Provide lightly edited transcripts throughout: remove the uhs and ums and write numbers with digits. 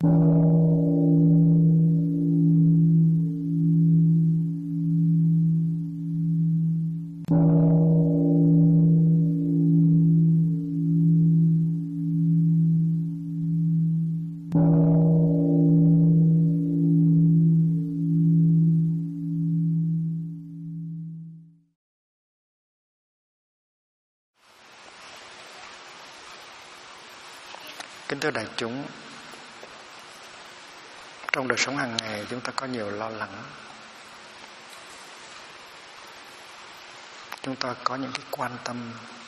Kính thưa đại chúng, trong đời sống hàng ngày chúng ta có nhiều lo lắng. Chúng ta có những cái quan tâm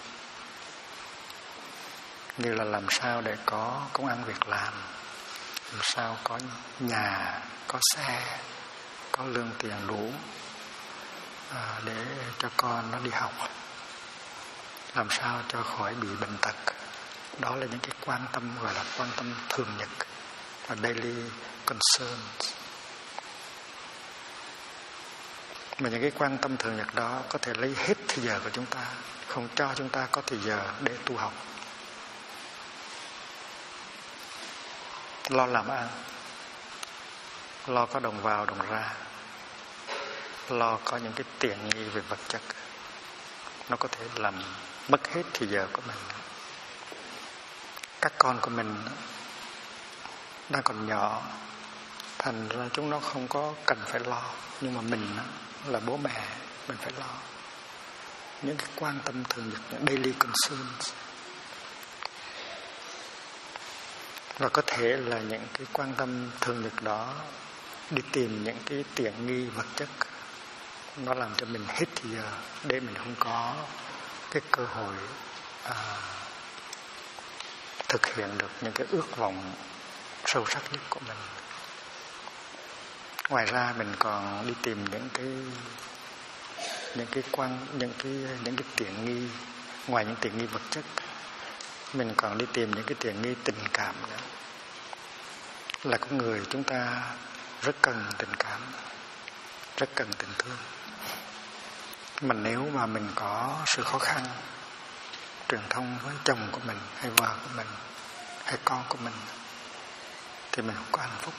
như là làm sao để có công ăn việc làm sao có nhà, có xe, có lương tiền đủ để cho con nó đi học, làm sao cho khỏi bị bệnh tật. Đó là những cái quan tâm gọi là quan tâm thường nhật, là daily concerns. Mà những cái quan tâm thường nhật đó có thể lấy hết thời giờ của chúng ta, không cho chúng ta có thời giờ để tu học. Lo làm ăn, lo có đồng vào đồng ra, lo có những cái tiện nghi về vật chất, nó có thể làm mất hết thời giờ của mình. Các con của mình đang còn nhỏ, thành ra chúng nó không có cần phải lo. Nhưng mà mình là bố mẹ, mình phải lo những cái quan tâm thường nhật, những daily concerns. Và có thể là những cái quan tâm thường nhật đó đi tìm những cái tiện nghi vật chất, nó làm cho mình hết thời giờ, để mình không có cái cơ hội thực hiện được những cái ước vọng sâu sắc nhất của mình. Ngoài ra mình còn đi tìm những cái tiện nghi. Ngoài những tiện nghi vật chất, mình còn đi tìm những cái tiện nghi tình cảm nữa. Là con người chúng ta rất cần tình cảm, rất cần tình thương. Mà nếu mà mình có sự khó khăn truyền thông với chồng của mình, hay vợ của mình, hay con của mình, thì mình không có hạnh phúc.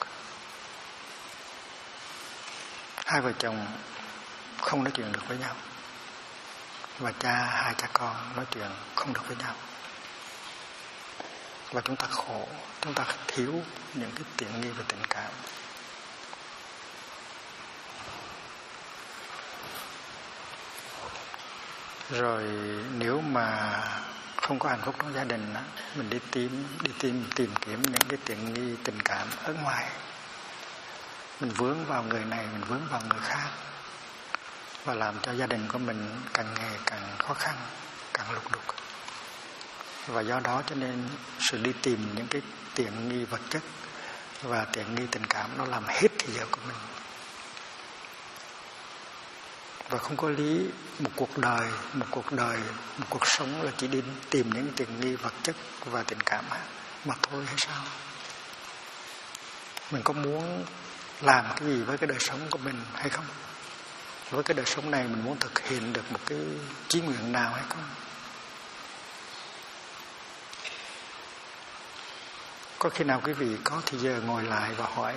Hai vợ chồng không nói chuyện được với nhau, và hai cha con nói chuyện không được với nhau, và chúng ta khổ, chúng ta thiếu những cái tiện nghi về tình cảm. Rồi nếu mà không có hạnh phúc trong gia đình đó, mình đi tìm kiếm những cái tiện nghi tình cảm ở ngoài. Mình vướng vào người này, mình vướng vào người khác, và làm cho gia đình của mình càng ngày càng khó khăn, càng lục đục. Và do đó cho nên sự đi tìm những cái tiện nghi vật chất và tiện nghi tình cảm nó làm hết thời giờ của mình. Và không có lý một cuộc sống là chỉ đi tìm những tiện nghi vật chất và tình cảm mà thôi hay sao? Mình có muốn làm cái gì với cái đời sống của mình hay không? Với cái đời sống này mình muốn thực hiện được một cái chí nguyện nào hay không? Có khi nào quý vị có thời giờ ngồi lại và hỏi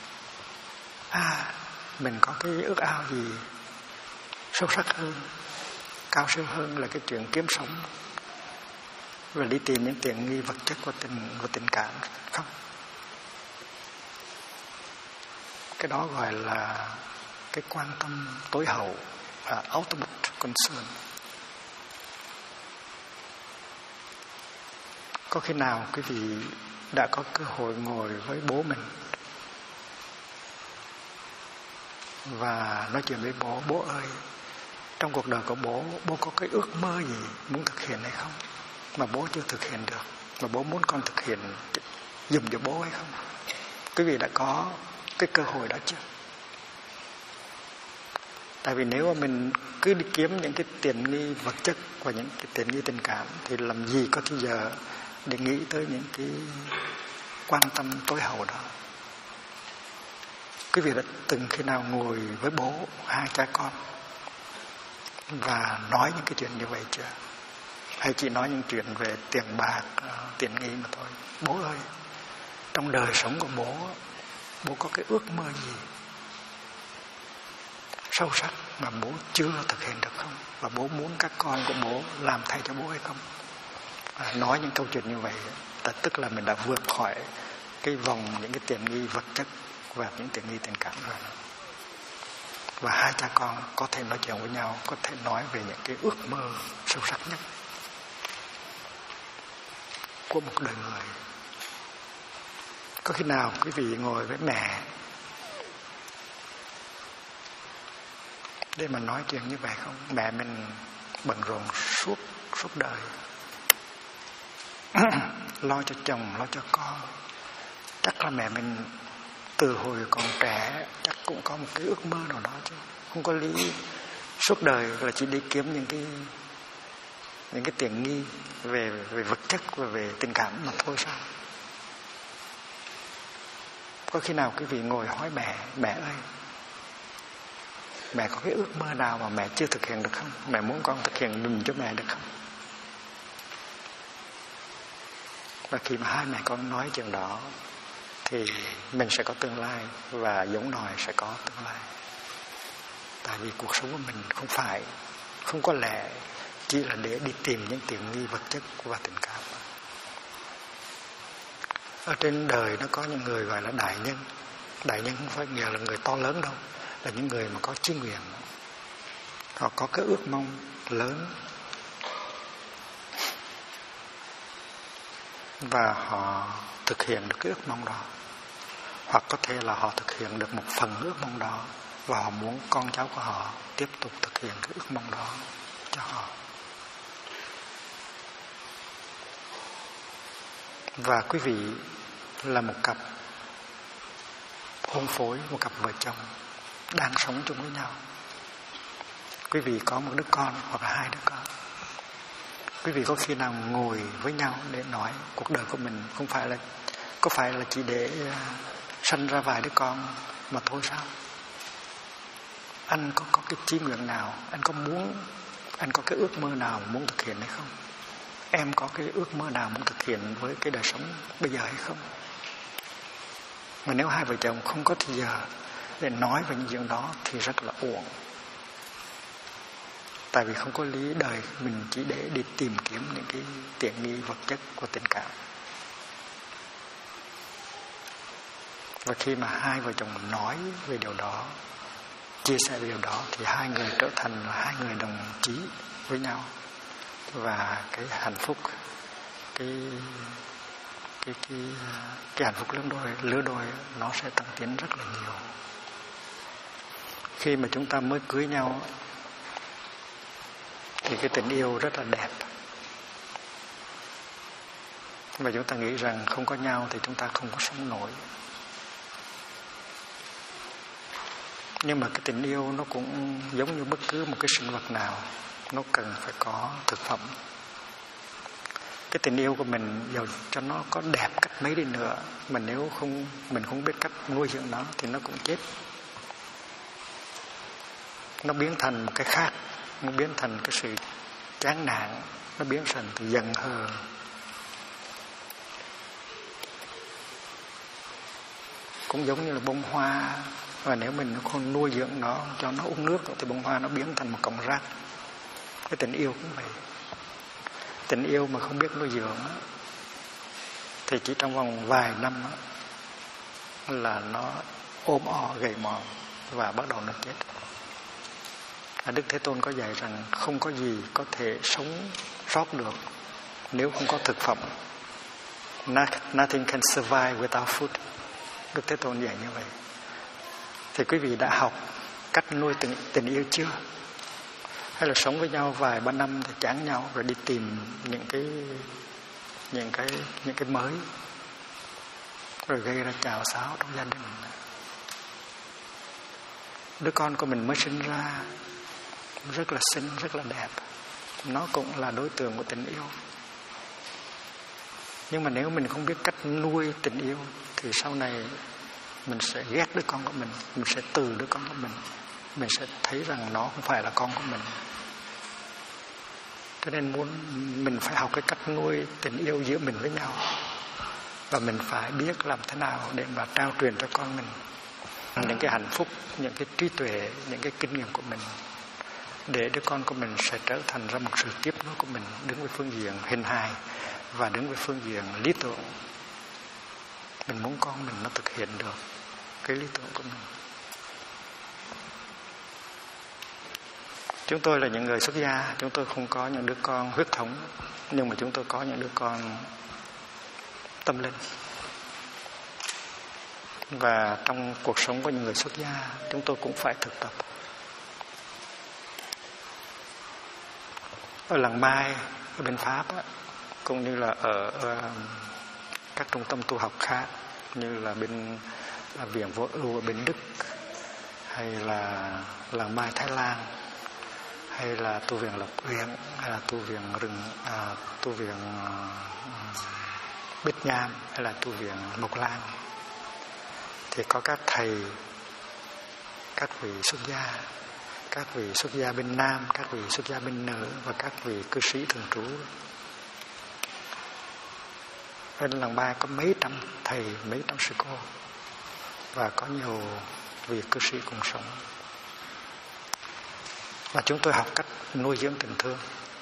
mình có cái ước ao gì sâu sắc hơn, cao siêu hơn là cái chuyện kiếm sống, và đi tìm những tiện nghi vật chất và tình cảm không? Cái đó gọi là cái quan tâm tối hậu, ultimate concern. Có khi nào quý vị đã có cơ hội ngồi với bố mình và nói chuyện với bố: bố ơi, trong cuộc đời của bố có cái ước mơ gì muốn thực hiện hay không, mà bố chưa thực hiện được, mà bố muốn con thực hiện giùm cho bố hay không? Quý vị đã có cái cơ hội đó chưa? Tại vì nếu mà mình cứ đi kiếm những cái tiện nghi vật chất và những cái tiện nghi tình cảm thì làm gì có thời giờ để nghĩ tới những cái quan tâm tối hậu đó. Quý vị đã từng khi nào ngồi với bố, hai cha con, và nói những cái chuyện như vậy chưa? Hay chỉ nói những chuyện về tiền bạc, tiện nghi mà thôi? Bố ơi, trong đời sống của bố có cái ước mơ gì sâu sắc mà bố chưa thực hiện được không? Và bố muốn các con của bố làm thay cho bố hay không? Nói những câu chuyện như vậy tức là mình đã vượt khỏi cái vòng những cái tiện nghi vật chất và những tiện nghi tình cảm rồi. Và hai cha con có thể nói chuyện với nhau, có thể nói về những cái ước mơ sâu sắc nhất của một đời người. Có khi nào quý vị ngồi với mẹ để mà nói chuyện như vậy không? Mẹ mình bận rộn suốt đời, lo cho chồng, lo cho con. Chắc là mẹ mình từ hồi còn trẻ chắc cũng có một cái ước mơ nào đó chứ. Không có lý suốt đời là chỉ đi kiếm những cái tiện nghi về vật chất và về tình cảm mà thôi sao? Có khi nào quý vị ngồi hỏi mẹ ơi, mẹ có cái ước mơ nào mà mẹ chưa thực hiện được không? Mẹ muốn con thực hiện dùm cho mẹ được không? Và khi mà hai mẹ con nói chuyện đó thì mình sẽ có tương lai và giống nòi sẽ có tương lai. Tại vì cuộc sống của mình không có lẽ chỉ là để đi tìm những tiện nghi vật chất và tình cảm. Ở trên đời nó có những người gọi là đại nhân. Đại nhân không phải nghĩa là người to lớn đâu, là những người mà có chí nguyện. Họ có cái ước mong lớn và họ thực hiện được cái ước mong đó. Hoặc có thể là họ thực hiện được một phần ước mong đó và họ muốn con cháu của họ tiếp tục thực hiện cái ước mong đó cho họ. Và quý vị là một cặp hôn phối, một cặp vợ chồng đang sống chung với nhau. Quý vị có một đứa con hoặc là hai đứa con. Quý vị có khi nào ngồi với nhau để nói cuộc đời của mình có phải là chỉ để sanh ra vài đứa con mà thôi sao? Anh có cái chí nguyện nào, anh có cái ước mơ nào muốn thực hiện hay không? Em có cái ước mơ nào muốn thực hiện với cái đời sống bây giờ hay không? Mà nếu hai vợ chồng không có thời giờ để nói về những chuyện đó thì rất là uổng. Tại vì không có lý đời mình chỉ để đi tìm kiếm những cái tiện nghi vật chất của tình cảm. Và khi mà hai vợ chồng nói về điều đó, chia sẻ về điều đó thì hai người trở thành là hai người đồng chí với nhau. Và cái hạnh phúc cái hạnh phúc lứa đôi nó sẽ tăng tiến rất là nhiều. Khi mà chúng ta mới cưới nhau thì cái tình yêu rất là đẹp. Và chúng ta nghĩ rằng không có nhau thì chúng ta không có sống nổi. Nhưng mà cái tình yêu nó cũng giống như bất cứ một cái sinh vật nào, nó cần phải có thực phẩm. Cái tình yêu của mình dù cho nó có đẹp cách mấy đi nữa, mà nếu mình không biết cách nuôi dưỡng nó thì nó cũng chết. Nó biến thành một cái khác, nó biến thành cái sự chán nản, nó biến thành từ giận hờn. Cũng giống như là bông hoa, và nếu mình không nuôi dưỡng nó, cho nó uống nước thì bông hoa nó biến thành một cọng rác. Cái tình yêu cũng vậy. Tình yêu mà không biết nuôi dưỡng thì chỉ trong vòng vài năm là nó ôm gầy mòn và bắt đầu nó chết. Đức Thế Tôn có dạy rằng không có gì có thể sống sót được nếu không có thực phẩm. Nothing can survive without food. Đức Thế Tôn dạy như vậy. Thì quý vị đã học cách nuôi tình yêu chưa? Hay là sống với nhau vài ba năm thì chán nhau rồi đi tìm những cái mới rồi gây ra chào xáo trong gia đình. Đứa con của mình mới sinh ra rất là xinh, rất là đẹp, nó cũng là đối tượng của tình yêu. Nhưng mà nếu mình không biết cách nuôi tình yêu thì sau này mình sẽ ghét đứa con của mình sẽ từ đứa con của mình sẽ thấy rằng nó không phải là con của mình. Cho nên mình phải học cái cách nuôi tình yêu giữa mình với nhau. Và mình phải biết làm thế nào để mà trao truyền cho con mình những cái hạnh phúc, những cái trí tuệ, những cái kinh nghiệm của mình, để đứa con của mình sẽ trở thành ra một sự tiếp nối của mình, đứng về phương diện hình hài và đứng về phương diện lý tưởng. Mình muốn con mình nó thực hiện được cái lý tưởng của mình. Chúng tôi là những người xuất gia, chúng tôi không có những đứa con huyết thống, nhưng mà chúng tôi có những đứa con tâm linh. Và trong cuộc sống của những người xuất gia, chúng tôi cũng phải thực tập. Ở làng Mai, ở bên Pháp, cũng như là ở các trung tâm tu học khác, như là bên Viện Vô Ưu ở bên Đức, hay là làng Mai Thái Lan, hay là tu viện Lộc Uyển, hay là tu viện tu viện Bích Nham, hay là tu viện Mộc Lan, thì có các thầy, các vị xuất gia bên nam, các vị xuất gia bên nữ và các vị cư sĩ thường trú. Bên làng Mai có mấy trăm thầy, mấy trăm sư cô, và có nhiều vị cư sĩ cùng sống. Và chúng tôi học cách nuôi dưỡng tình thương.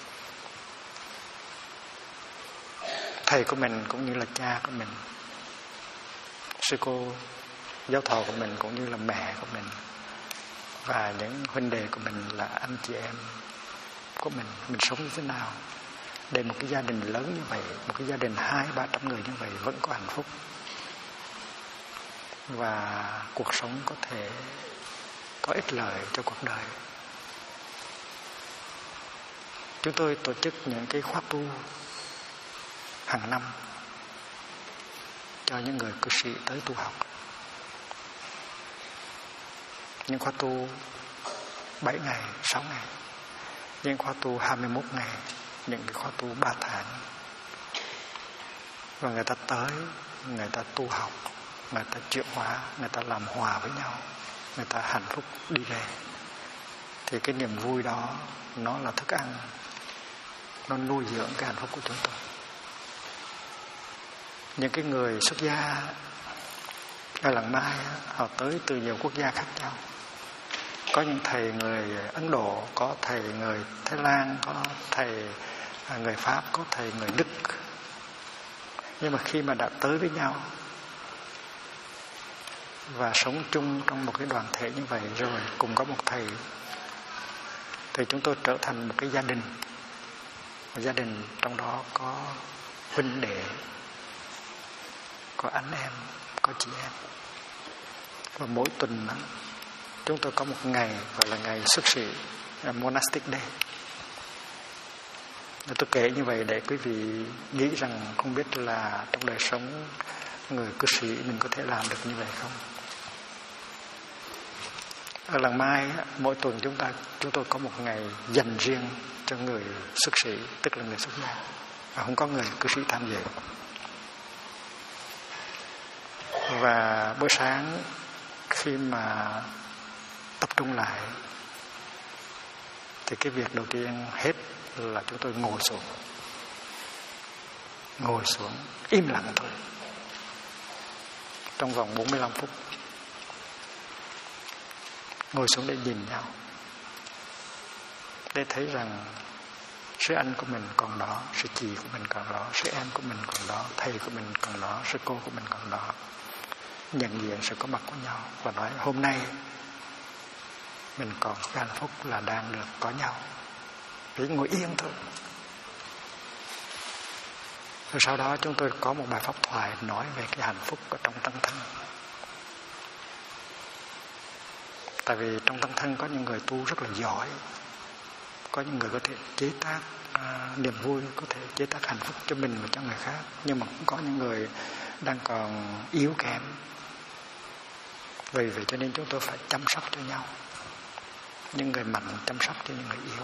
Thầy của mình cũng như là cha của mình, sư cô giáo thọ của mình cũng như là mẹ của mình, và những huynh đệ của mình là anh chị em của mình sống như thế nào để một cái gia đình lớn như vậy, một cái gia đình 200-300 người như vậy vẫn có hạnh phúc và cuộc sống có thể có ích lợi cho cuộc đời. Chúng tôi tổ chức những cái khóa tu hàng năm cho những người cư sĩ tới tu học. Những khóa tu 7 ngày, 6 ngày, những khóa tu 21 ngày, những cái khóa tu 3 tháng. Và người ta tới, người ta tu học, người ta chuyển hóa, người ta làm hòa với nhau, người ta hạnh phúc đi về. Thì cái niềm vui đó nó là thức ăn, nó nuôi dưỡng cái hạnh phúc của chúng tôi. Những cái người xuất gia ở làng Mai, họ tới từ nhiều quốc gia khác nhau. Có những thầy người Ấn Độ, có thầy người Thái Lan, có thầy người Pháp, có thầy người Đức. Nhưng mà khi mà đã tới với nhau và sống chung trong một cái đoàn thể như vậy rồi, cùng có một thầy, thì chúng tôi trở thành một cái gia đình. Một gia đình trong đó có huynh đệ, có anh em, có chị em. Và mỗi tuần chúng tôi có một ngày gọi là ngày xuất sĩ, Monastic Day. Tôi kể như vậy để quý vị nghĩ rằng không biết là trong đời sống người cư sĩ mình có thể làm được như vậy không. Ở làng Mai mỗi tuần chúng tôi có một ngày dành riêng cho người xuất sĩ, tức là người xuất gia, và không có người cư sĩ tham dự. Và buổi sáng khi mà tập trung lại thì cái việc đầu tiên hết là chúng tôi ngồi xuống im lặng thôi trong vòng 45 phút, ngồi xuống để nhìn nhau, để thấy rằng sư anh của mình còn đó, sư chị của mình còn đó, sư em của mình còn đó, thầy của mình còn đó, sư cô của mình còn đó. Nhận diện sự có mặt của nhau và nói hôm nay mình còn có hạnh phúc là đang được có nhau. Chỉ ngồi yên thôi. Rồi sau đó chúng tôi có một bài pháp thoại nói về cái hạnh phúc ở trong tăng thân. Tại vì trong tăng thân có những người tu rất là giỏi, có những người có thể chế tác niềm vui, có thể chế tác hạnh phúc cho mình và cho người khác, nhưng mà cũng có những người đang còn yếu kém. Vì vậy cho nên chúng tôi phải chăm sóc cho nhau. Những người mạnh chăm sóc cho những người yếu.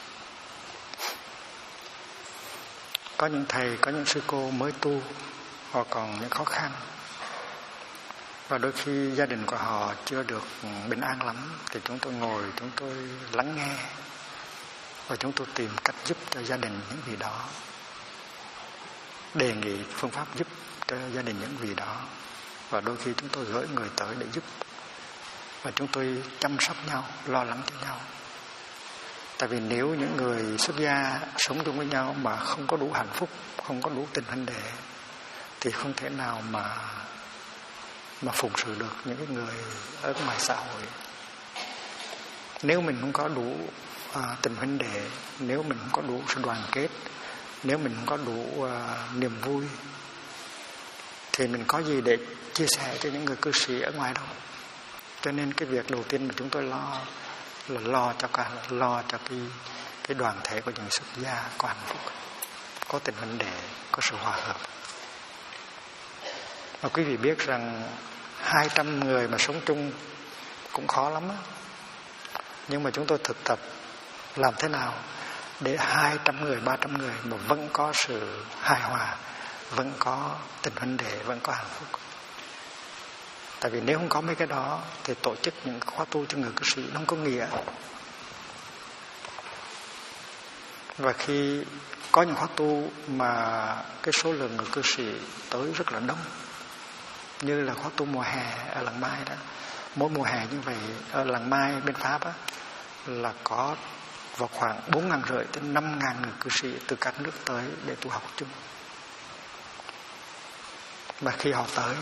Có những thầy, có những sư cô mới tu, họ còn những khó khăn, và đôi khi gia đình của họ chưa được bình an lắm, thì chúng tôi ngồi, chúng tôi lắng nghe và chúng tôi tìm cách giúp cho gia đình những gì đó, đề nghị phương pháp giúp gia đình những vị đó. Và đôi khi chúng tôi gửi người tới để giúp. Và chúng tôi chăm sóc nhau, lo lắng cho nhau. Tại vì nếu những người xuất gia sống chung với nhau mà không có đủ hạnh phúc, không có đủ tình huynh đệ, thì không thể nào mà phụng sự được những cái người ở ngoài xã hội. Nếu mình không có đủ tình huynh đệ, nếu mình không có đủ sự đoàn kết, nếu mình không có đủ niềm vui, thì mình có gì để chia sẻ cho những người cư sĩ ở ngoài đâu. Cho nên cái việc đầu tiên mà chúng tôi lo là lo cho cái đoàn thể của những xuất gia có hạnh phúc, có tình huynh đệ, có sự hòa hợp. Mà quý vị biết rằng 200 người mà sống chung cũng khó lắm á. Nhưng mà chúng tôi thực tập làm thế nào để 200 người, 300 người mà vẫn có sự hài hòa, vẫn có tình huynh đệ, vẫn có hạnh phúc. Tại vì nếu không có mấy cái đó thì tổ chức những khóa tu cho người cư sĩ nó không có nghĩa. Và khi có những khóa tu mà cái số lượng người cư sĩ tới rất là đông, như là khóa tu mùa hè ở Làng Mai đó, mỗi mùa hè như vậy ở Làng Mai bên Pháp á, là có vào khoảng 4.500 tới 5.000 người cư sĩ từ các nước tới để tu học chung. Và khi họ tới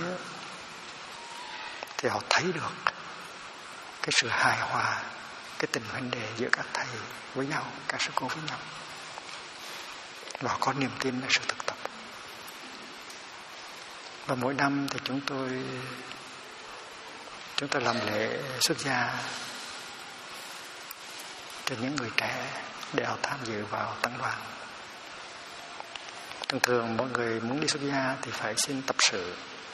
thì họ thấy được cái sự hài hòa, cái tình huynh đệ giữa các thầy với nhau, các sư cô với nhau, và họ có niềm tin vào sự thực tập. Và mỗi năm thì chúng tôi làm lễ xuất gia cho những người trẻ để họ tham dự vào tăng đoàn. Thường mọi người muốn đi xuất gia thì phải xin tập sự.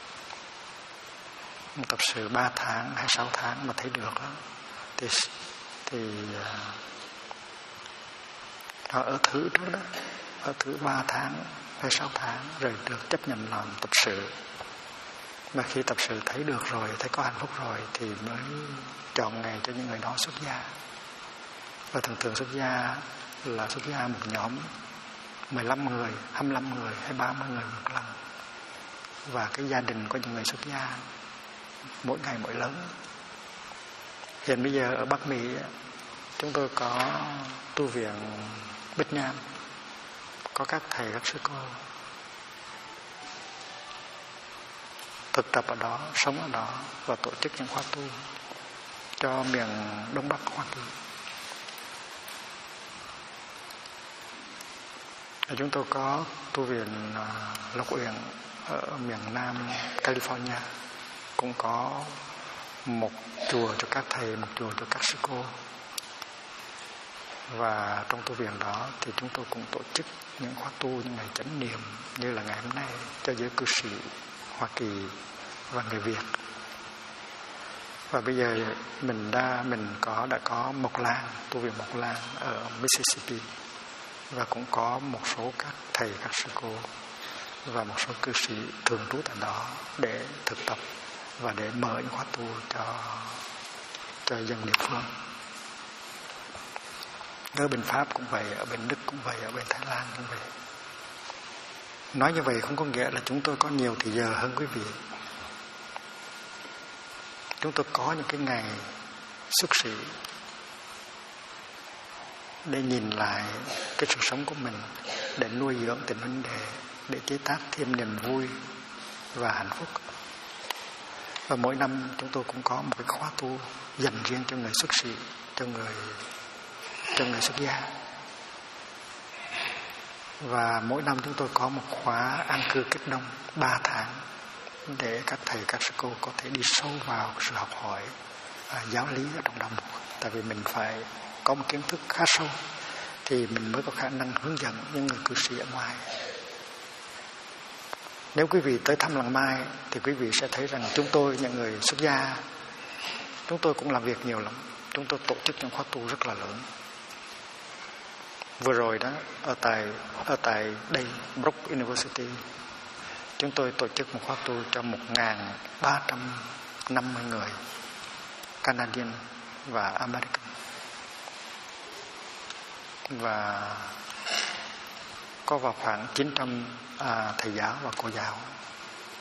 Tập sự 3 tháng hay 6 tháng mà thấy được đó, thì họ ở thử trước đó, ở thử 3 tháng hay 6 tháng rồi được chấp nhận làm tập sự. Mà khi tập sự thấy được rồi, thấy có hạnh phúc rồi thì mới chọn ngày cho những người đó xuất gia. Và thường xuất gia là xuất gia một nhóm 15 người, 25 người hay 30 người một lần. Và cái gia đình của những người xuất gia mỗi ngày mỗi lớn. Hiện bây giờ ở Bắc Mỹ chúng tôi có tu viện Bích Nham, có các thầy các sư cô thực tập ở đó, sống ở đó và tổ chức những khóa tu cho miền Đông Bắc Hoa Kỳ. Chúng tôi có tu viện Lộc Uyển ở miền Nam California, cũng có một chùa cho các thầy, một chùa cho các sư cô. Và trong tu viện đó thì chúng tôi cũng tổ chức những khóa tu, những ngày chánh niệm như là ngày hôm nay cho giới cư sĩ Hoa Kỳ và người Việt. Và bây giờ mình đã có Mộc Lan, tu viện Mộc Lan ở Mississippi, và cũng có một số các thầy các sư cô và một số cư sĩ thường trú tại đó để thực tập và để mở những khóa tu cho dân địa phương. Ở bên Pháp cũng vậy, ở bên Đức cũng vậy, ở bên Thái Lan cũng vậy. Nói như vậy không có nghĩa là chúng tôi có nhiều thời giờ hơn quý vị. Chúng tôi có những cái ngày xuất sĩ để nhìn lại cái sự sống của mình, để nuôi dưỡng tình huynh đệ, để chế tác thêm niềm vui và hạnh phúc. Và mỗi năm chúng tôi cũng có một cái khóa tu dành riêng cho người xuất sĩ, cho người xuất gia. Và mỗi năm chúng tôi có một khóa an cư kết đông 3 tháng để các thầy các sư cô có thể đi sâu vào sự học hỏi giáo lý ở trong đạo mục. Tại vì mình phải có một kiến thức khá sâu thì mình mới có khả năng hướng dẫn những người cư sĩ ở ngoài. Nếu quý vị tới thăm Làng Mai thì quý vị sẽ thấy rằng chúng tôi, những người xuất gia, chúng tôi cũng làm việc nhiều lắm. Chúng tôi tổ chức những khóa tu rất là lớn. Vừa rồi đó, ở tại đây, Brook University, chúng tôi tổ chức một khóa tu cho 1.350 người Canadian và American. Và có vào khoảng 900 thầy giáo và cô giáo.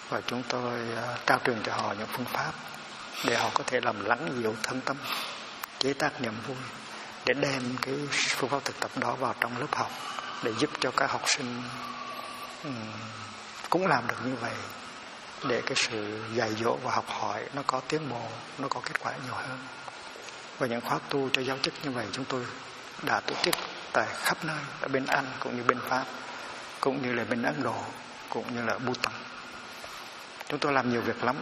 và chúng tôi trao truyền cho họ những phương pháp để họ có thể làm lắng dịu thân tâm, chế tác niềm vui, để đem cái phương pháp thực tập đó vào trong lớp học, để giúp cho các học sinh cũng làm được như vậy, để cái sự dạy dỗ và học hỏi nó có tiến bộ, nó có kết quả nhiều hơn. Và những khóa tu cho giáo chức như vậy chúng tôi đã tổ chức tại khắp nơi, ở bên Anh cũng như bên Pháp, cũng như là bên Ấn Độ, cũng như là Bhutan. Chúng tôi làm nhiều việc lắm,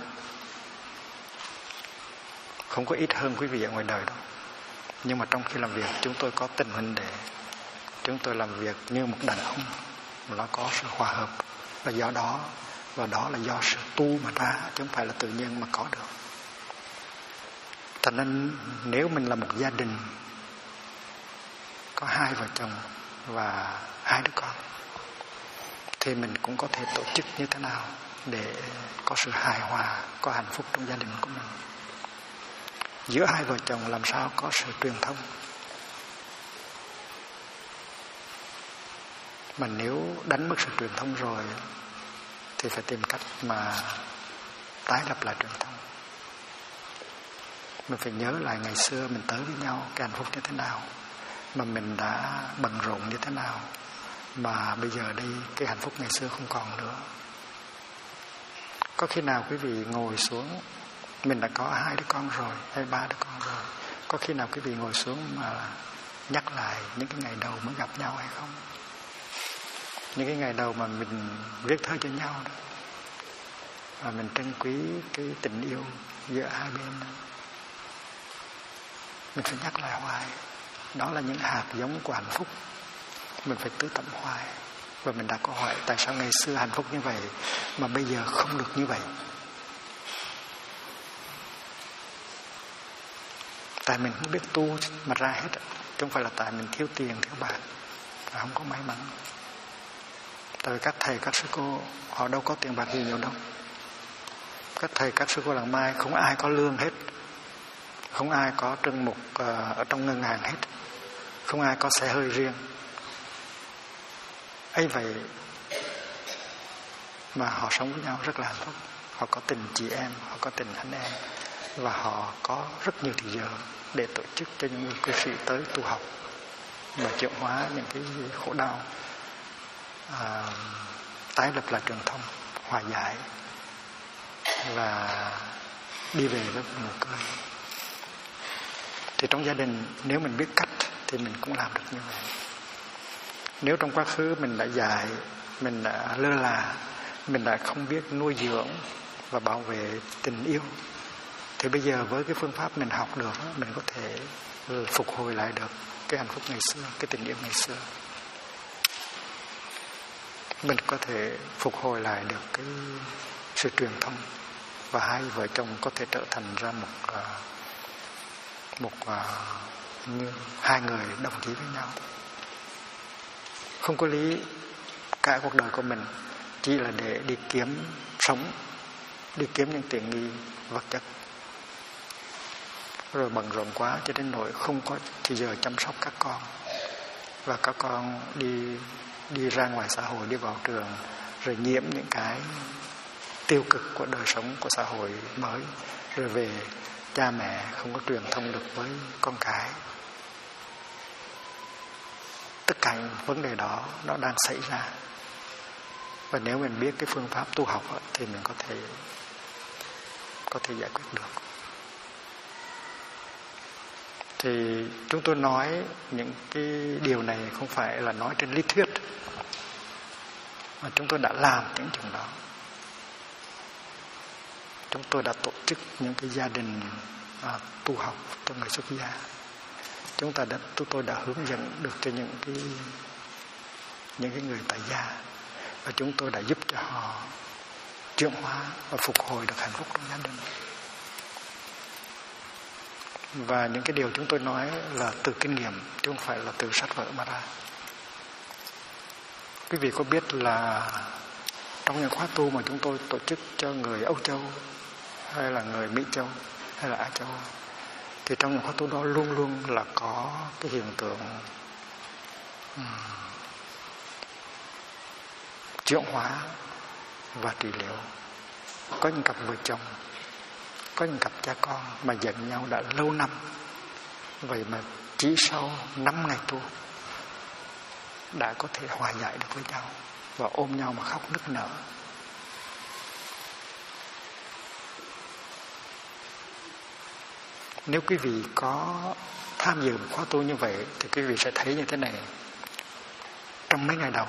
không có ít hơn quý vị ở ngoài đời đâu. Nhưng mà trong khi làm việc chúng tôi có tình huynh đệ, chúng tôi làm việc như một đàn ông, nó có sự hòa hợp, và do đó, và đó là do sự tu mà ra, chứ không phải là tự nhiên mà có được. Cho nên nếu mình là một gia đình có 2 vợ chồng và 2 đứa con, thì mình cũng có thể tổ chức như thế nào để có sự hài hòa, có hạnh phúc trong gia đình của mình. Giữa 2 vợ chồng làm sao có sự truyền thông. Mà nếu đánh mất sự truyền thông rồi thì phải tìm cách mà tái lập lại truyền thông. Mình phải nhớ lại ngày xưa mình tới với nhau cái hạnh phúc như thế nào, mà mình đã bận rộn như thế nào, mà bây giờ đây cái hạnh phúc ngày xưa không còn nữa. Có khi nào quý vị ngồi xuống, mình đã có 2 đứa con rồi hay 3 đứa con rồi, có khi nào quý vị ngồi xuống mà nhắc lại những cái ngày đầu mới gặp nhau hay không? Những cái ngày đầu mà mình viết thơ cho nhau đó, và mình trân quý cái tình yêu giữa hai bên đó. Mình phải nhắc lại hoài. Đó là những hạt giống của hạnh phúc, mình phải tưới tẩm hoài. Và mình đã có hỏi tại sao ngày xưa hạnh phúc như vậy mà bây giờ không được như vậy. Tại mình không biết tu mà ra hết, chứ không phải là tại mình thiếu tiền, thiếu bạc, và không có may mắn. Tại vì các thầy, các sư cô họ đâu có tiền bạc gì nhiều đâu. Các thầy, các sư cô làng Mai không ai có lương hết, không ai có trưng mục ở trong ngân hàng hết, không ai có xe hơi riêng. Ấy vậy mà họ sống với nhau rất là hạnh phúc. Họ có tình chị em, họ có tình anh em, và họ có rất nhiều thời giờ để tổ chức cho những người cư sĩ tới tu học và chuyển hóa những cái khổ đau, tái lập lại truyền thông, hòa giải và đi về với nụ cười. Thì trong gia đình nếu mình biết cách thì mình cũng làm được như vậy. Nếu trong quá khứ mình đã dạy, mình đã lơ là, mình đã không biết nuôi dưỡng và bảo vệ tình yêu, thì bây giờ với cái phương pháp mình học được, mình có thể phục hồi lại được cái hạnh phúc ngày xưa, cái tình yêu ngày xưa. Mình có thể phục hồi lại được cái sự truyền thông, và hai vợ chồng có thể trở thành ra hai người đồng chí với nhau. Không có lý cả cuộc đời của mình chỉ là để đi kiếm sống, đi kiếm những tiện nghi vật chất, rồi bận rộn quá cho đến nỗi không có thời giờ chăm sóc các con, và các con đi ra ngoài xã hội, đi vào trường, rồi nhiễm những cái tiêu cực của đời sống của xã hội mới, rồi về cha mẹ không có truyền thông được với con cái. Tất cả những vấn đề đó nó đang xảy ra, và nếu mình biết cái phương pháp tu học thì mình có thể giải quyết được. Thì chúng tôi nói những cái điều này không phải là nói trên lý thuyết, mà chúng tôi đã làm những chuyện đó. Chúng tôi đã tổ chức những cái gia đình tu học cho người xuất gia. Chúng tôi đã hướng dẫn được cho những cái người tại gia, và chúng tôi đã giúp cho họ chuyển hóa và phục hồi được hạnh phúc trong gia đình. Và những cái điều chúng tôi nói là từ kinh nghiệm, chứ không phải là từ sách vở mà ra. Quý vị có biết là trong những khóa tu mà chúng tôi tổ chức cho người Âu Châu, hay là người Mỹ Châu, hay là Á Châu, thì trong những khóa tu đó luôn luôn là có cái hiện tượng chuyển hóa và trị liệu Có những cặp vợ chồng, có những cặp cha con mà giận nhau đã lâu năm, vậy mà chỉ sau 5 ngày tu đã có thể hòa giải được với nhau và ôm nhau mà khóc nức nở. Nếu quý vị có tham dự một khóa tu như vậy thì quý vị sẽ thấy như thế này. Trong mấy ngày đầu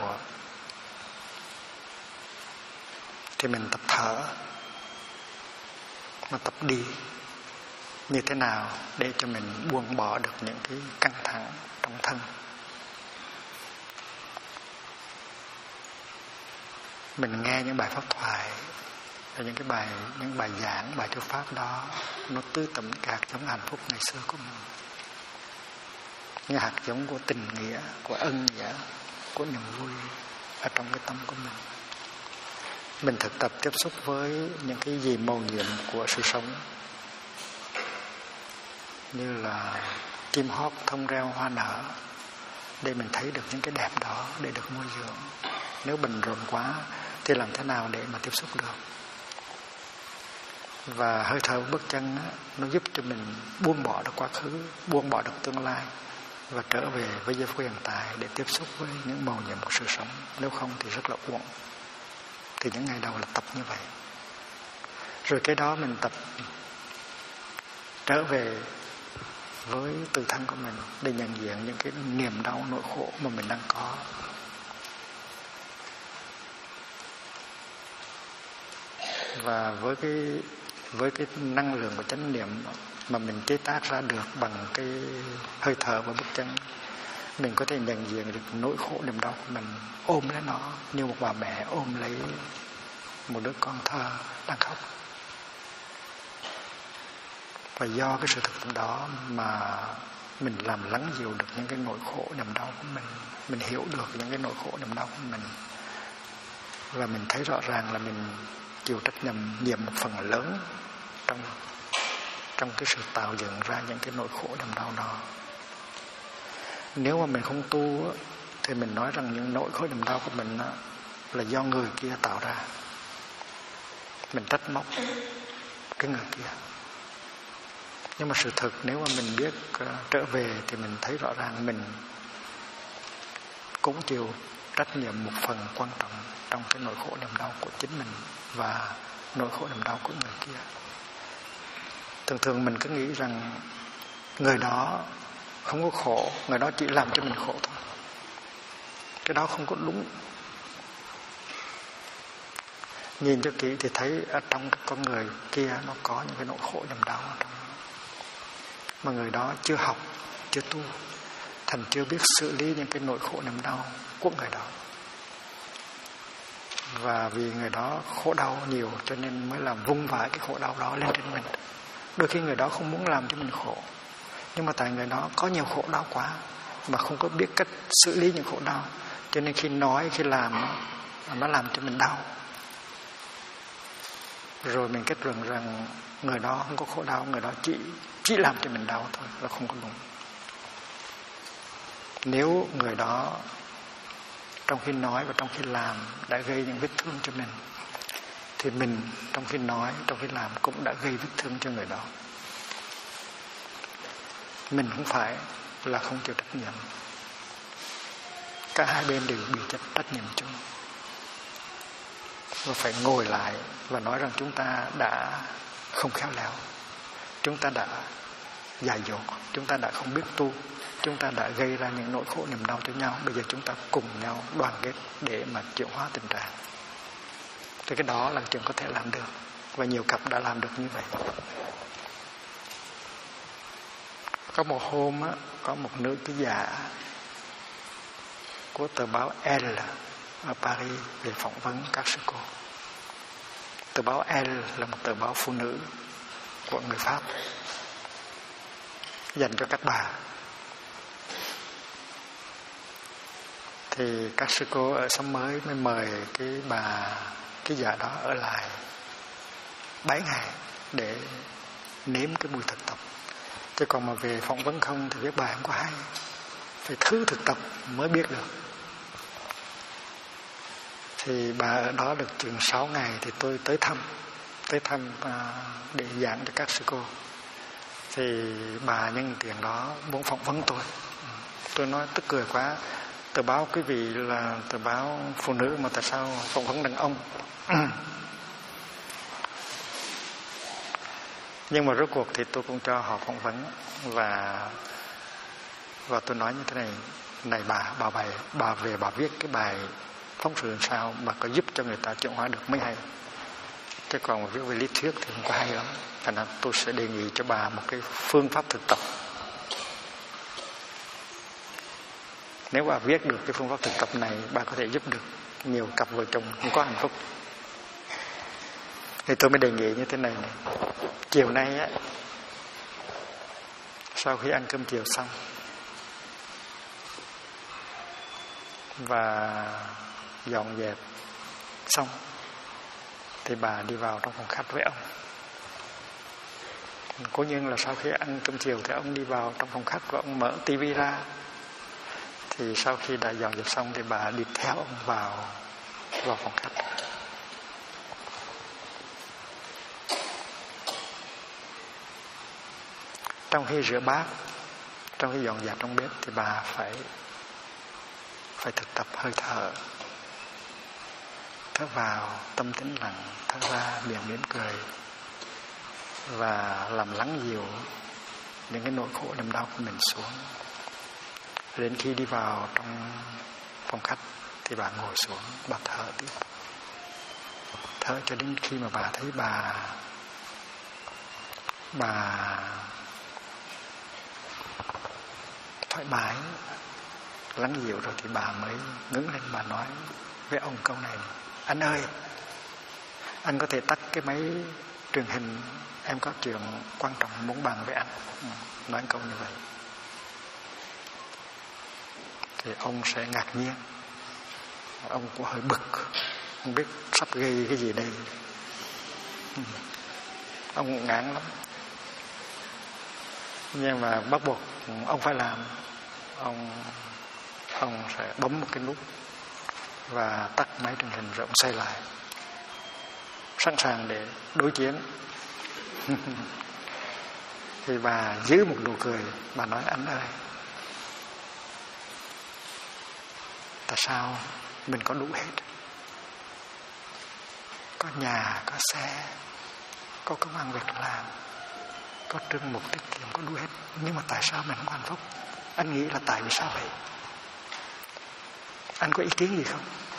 thì mình tập thở, mà tập đi như thế nào để cho mình buông bỏ được những cái căng thẳng trong thân. Mình nghe những bài pháp thoại và những bài giảng, bài thuyết pháp đó, nó tưới tẩm cái hạt giống hạnh phúc ngày xưa của mình, những hạt giống của tình nghĩa, của ân nghĩa, của niềm vui ở trong cái tâm của mình. Mình thực tập tiếp xúc với những cái gì màu nhiệm của sự sống, như là chim hót, thông reo, hoa nở, để mình thấy được những cái đẹp đó, để được nuôi dưỡng. Nếu bận rộn quá thì làm thế nào để mà tiếp xúc được? Và hơi thở bước chân đó, nó giúp cho mình buông bỏ được quá khứ, buông bỏ được tương lai và trở về với giây phút hiện tại để tiếp xúc với những màu nhiệm của sự sống. Nếu không thì rất là uổng. Thì những ngày đầu là tập như vậy. Rồi cái đó mình tập trở về với tự thân của mình để nhận diện những cái niềm đau, nỗi khổ mà mình đang có. Và với cái năng lượng của chánh niệm mà mình chế tác ra được bằng cái hơi thở và bước chân, mình có thể nhận diện được nỗi khổ niềm đau của mình, ôm lấy nó như một bà mẹ ôm lấy một đứa con thơ đang khóc. Và do cái sự thực tập đó mà mình làm lắng dịu được những cái nỗi khổ niềm đau của mình hiểu được những cái nỗi khổ niềm đau của mình, và mình thấy rõ ràng là mình chịu trách nhiệm một phần lớn trong cái sự tạo dựng ra những cái nỗi khổ niềm đau đó. Nếu mà mình không tu thì mình nói rằng những nỗi khổ niềm đau của mình là do người kia tạo ra, mình trách móc cái người kia. Nhưng mà sự thực nếu mà mình biết trở về thì mình thấy rõ ràng mình cũng chịu trách nhiệm một phần quan trọng trong cái nỗi khổ niềm đau của chính mình và nỗi khổ niềm đau của người kia. Thường mình cứ nghĩ rằng người đó không có khổ, người đó chỉ làm cho mình khổ thôi. Cái đó không có đúng. Nhìn cho kỹ thì thấy ở trong cái con người kia nó có những cái nỗi khổ niềm đau ở trong đó. Mà người đó chưa học, chưa tu, thành chưa biết xử lý những cái nỗi khổ niềm đau của người đó. Và vì người đó khổ đau nhiều cho nên mới làm vung vãi cái khổ đau đó lên trên mình. Đôi khi người đó không muốn làm cho mình khổ, nhưng mà tại người đó có nhiều khổ đau quá mà không có biết cách xử lý những khổ đau, cho nên khi nói, khi làm nó làm cho mình đau. Rồi mình kết luận rằng người đó không có khổ đau, người đó chỉ làm cho mình đau thôi, là không có đúng. Nếu người đó trong khi nói và trong khi làm đã gây những vết thương cho mình, thì mình trong khi nói, trong khi làm cũng đã gây vết thương cho người đó. Mình không phải là không chịu trách nhiệm. Cả hai bên đều bị trách nhiệm chung. Và phải ngồi lại và nói rằng chúng ta đã không khéo léo, chúng ta đã dại dột, chúng ta đã không biết tu, chúng ta đã gây ra những nỗi khổ niềm đau cho nhau. Bây giờ chúng ta cùng nhau đoàn kết để mà chuyển hóa tình trạng. Thì cái đó là chuyện có thể làm được, và nhiều cặp đã làm được như vậy. Có một hôm á, có một nữ ký giả của tờ báo Elle ở Paris về phỏng vấn các sư cô. Tờ báo Elle là một tờ báo phụ nữ của người Pháp, dành cho các bà. Thì các sư cô ở xóm mới mới mời cái bà ký giả đó ở lại 7 ngày để nếm cái mùi thực tập. Chứ còn mà về phỏng vấn không thì biết bà không có hay, phải thử thực tập mới biết được. Thì bà ở đó được chừng 6 ngày thì tôi tới thăm. tới thăm để giảng cho các sư cô. Thì bà nhân tiện đó muốn phỏng vấn tôi. Tôi nói tức cười quá, tờ báo quý vị là tờ báo phụ nữ mà tại sao phỏng vấn đàn ông? Nhưng mà rốt cuộc thì tôi cũng cho họ phỏng vấn. Và tôi nói như thế này: này bà về bà viết cái bài phóng sự làm sao mà có giúp cho người ta chuyển hóa được mới hay. Chứ còn mà viết về lý thuyết thì không có hay lắm. Cho nên tôi sẽ đề nghị cho bà một cái phương pháp thực tập. Nếu bà viết được cái phương pháp thực tập này, bà có thể giúp được nhiều cặp vợ chồng không có hạnh phúc. Thì tôi mới đề nghị như thế này này. Chiều nay á, sau khi ăn cơm chiều xong và dọn dẹp xong thì bà đi vào trong phòng khách với ông. Cố nhiên là sau khi ăn cơm chiều thì ông đi vào trong phòng khách và ông mở tivi ra. Thì sau khi đã dọn dẹp xong thì bà đi theo ông vào phòng khách. Trong khi rửa bát, trong khi dọn dẹp trong bếp thì bà phải thực tập hơi thở. Thở vào tâm tĩnh lặng, thở ra miệng mỉm cười, và làm lắng dịu những cái nỗi khổ niềm đau của mình xuống. Đến khi đi vào trong phòng khách thì bà ngồi xuống, bà thở tiếp. Thở cho đến khi mà bà thấy bà thoải mái, lắng dịu rồi thì bà mới ngẩng lên, bà nói với ông câu này: anh ơi, anh có thể tắt cái máy truyền hình, em có chuyện quan trọng muốn bàn với anh. Nói câu như vậy thì ông sẽ ngạc nhiên, ông cũng hơi bực, không biết sắp gây cái gì đây. Ông cũng ngán lắm, nhưng mà bắt buộc ông phải làm. Ông sẽ bấm một cái nút và tắt máy truyền hình rồi ông xoay lại, sẵn sàng để đối chiến. Thì bà giữ một nụ cười, bà nói: anh ơi, tại sao mình có đủ hết, có nhà, có xe, có công ăn việc làm, có trương mục tiết kiệm, có đủ hết, nhưng mà tại sao mình không hạnh phúc? Anh nghĩ là tại vì sao vậy? Anh có ý kiến gì không?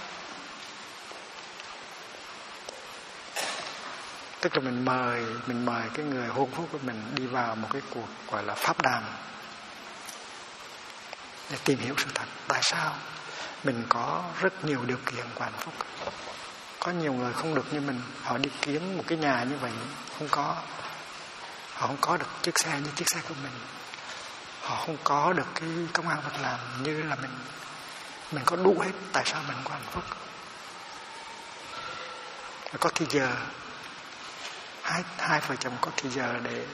Tức là mình mời cái người hôn phúc của mình đi vào một cái cuộc gọi là pháp đàm để tìm hiểu sự thật. Tại sao mình có rất nhiều điều kiện của hạnh phúc? Có nhiều người không được như mình, họ đi kiếm một cái nhà như vậy không có, họ không có được chiếc xe như chiếc xe của mình, họ không có được cái công ăn việc làm như là mình có đủ hết. Tại sao mình có hạnh phúc? Có thì giờ hai vợ chồng có thì giờ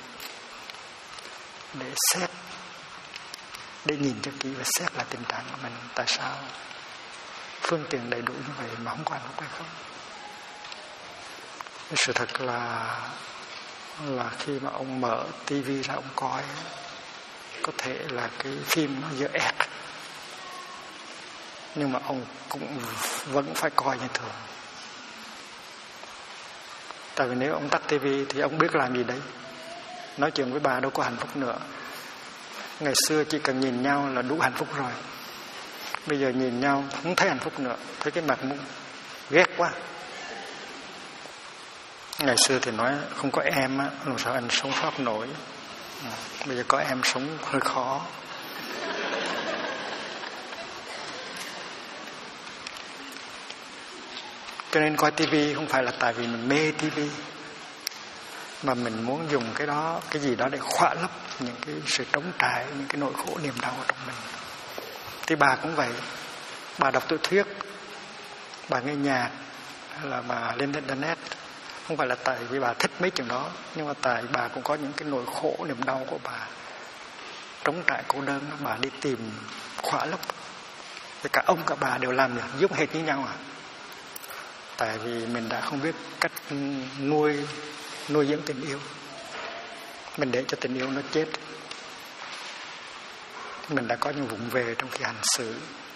để xét, để nhìn cho kỹ và xét lại tình trạng của mình. Tại sao phương tiện đầy đủ như vậy mà không có hạnh phúc hay không? Sự thật là khi mà ông mở tivi ra ông coi, có thể là cái phim nó dở ẹt, nhưng mà ông cũng vẫn phải coi như thường. Tại vì nếu ông tắt tivi thì ông biết làm gì đấy? Nói chuyện với bà đâu có hạnh phúc nữa. Ngày xưa chỉ cần nhìn nhau là đủ hạnh phúc rồi. Bây giờ nhìn nhau không thấy hạnh phúc nữa, thấy cái mặt muốn ghét quá. Ngày xưa thì nói không có em á, làm sao anh sống sót nổi. Bây giờ có em sống hơi khó. Cho nên coi tivi không phải là tại vì mình mê tivi, mà mình muốn dùng cái gì đó để khỏa lấp những cái sự trống trải, những cái nỗi khổ niềm đau ở trong mình. Thì bà cũng vậy, bà đọc tiểu thuyết, bà nghe nhạc, hay là bà lên internet, không phải là tại vì bà thích mấy chuyện đó, nhưng mà tại bà cũng có những cái nỗi khổ niềm đau của bà, trống trải cô đơn, bà đi tìm khỏa lấp. Thì cả ông cả bà đều làm được giống hệt như nhau à. Tại vì mình đã không biết cách nuôi dưỡng tình yêu. Mình để cho tình yêu nó chết. Mình đã có những vụng về trong khi hành xử.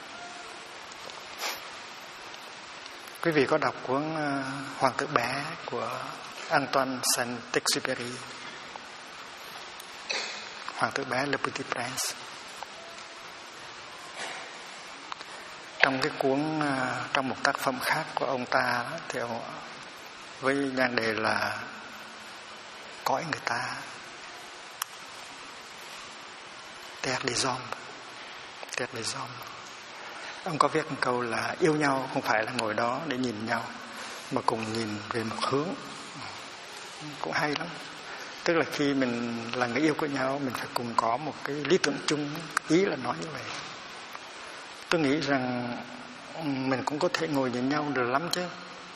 Quý vị có đọc cuốn Hoàng tử bé của Antoine Saint-Exupéry, Hoàng tử bé Le Petit Prince. Trong cái cuốn, trong một tác phẩm khác của ông ta thì ông, với nhan đề là Cõi người ta, Terre des Hommes. Ông có viết một câu là yêu nhau không phải là ngồi đó để nhìn nhau, mà cùng nhìn về một hướng. Cũng hay lắm. Tức là khi mình là người yêu của nhau, mình phải cùng có một cái lý tưởng chung. Ý là nói như vậy. Tôi nghĩ rằng mình cũng có thể ngồi nhìn nhau được lắm chứ.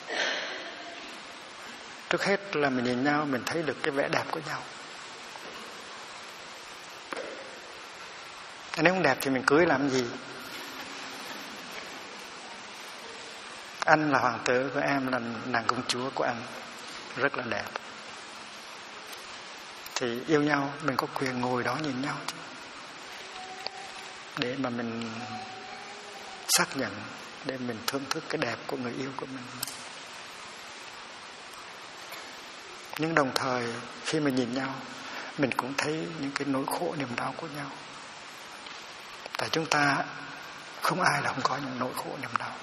Trước hết là mình nhìn nhau, mình thấy được cái vẻ đẹp của nhau. Nếu không đẹp thì mình cưới làm gì? Anh là hoàng tử của em, là nàng công chúa của anh, rất là đẹp. Thì yêu nhau, mình có quyền ngồi đó nhìn nhau chứ, để mà mình xác nhận, để mình thưởng thức cái đẹp của người yêu của mình. Nhưng đồng thời khi mình nhìn nhau, mình cũng thấy những cái nỗi khổ niềm đau của nhau. Tại chúng ta không ai là không có những nỗi khổ niềm đau.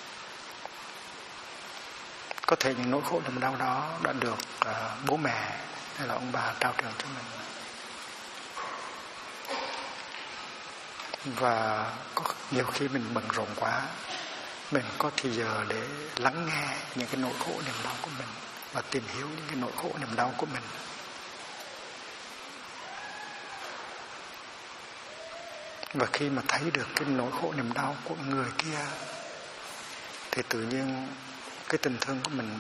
Có thể những nỗi khổ niềm đau đó đã được bố mẹ hay là ông bà trao truyền cho mình. Và có nhiều khi mình bận rộn quá, mình có thì giờ để lắng nghe những cái nỗi khổ niềm đau của mình và tìm hiểu những cái nỗi khổ niềm đau của mình. Và khi mà thấy được cái nỗi khổ niềm đau của người kia thì tự nhiên cái tình thương của mình,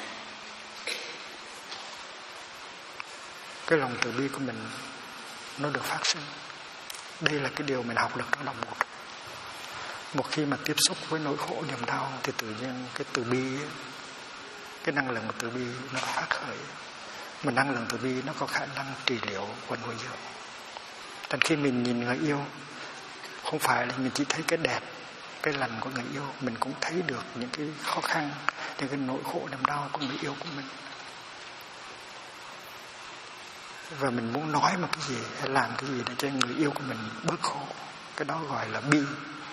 cái lòng từ bi của mình nó được phát sinh. Đây là cái điều mình học được trong đạo Bụt. Một khi mà tiếp xúc với nỗi khổ niềm đau thì tự nhiên cái từ bi, cái năng lượng của từ bi nó phát khởi. Mà năng lượng từ bi nó có khả năng trị liệu và nuôi dưỡng. Thành khi mình nhìn người yêu, không phải là mình chỉ thấy cái đẹp, cái lành của người yêu, mình cũng thấy được những cái khó khăn, những cái nỗi khổ niềm đau của người yêu của mình. Và mình muốn nói một cái gì hay làm cái gì để cho người yêu của mình bớt khổ. Cái đó gọi là bi.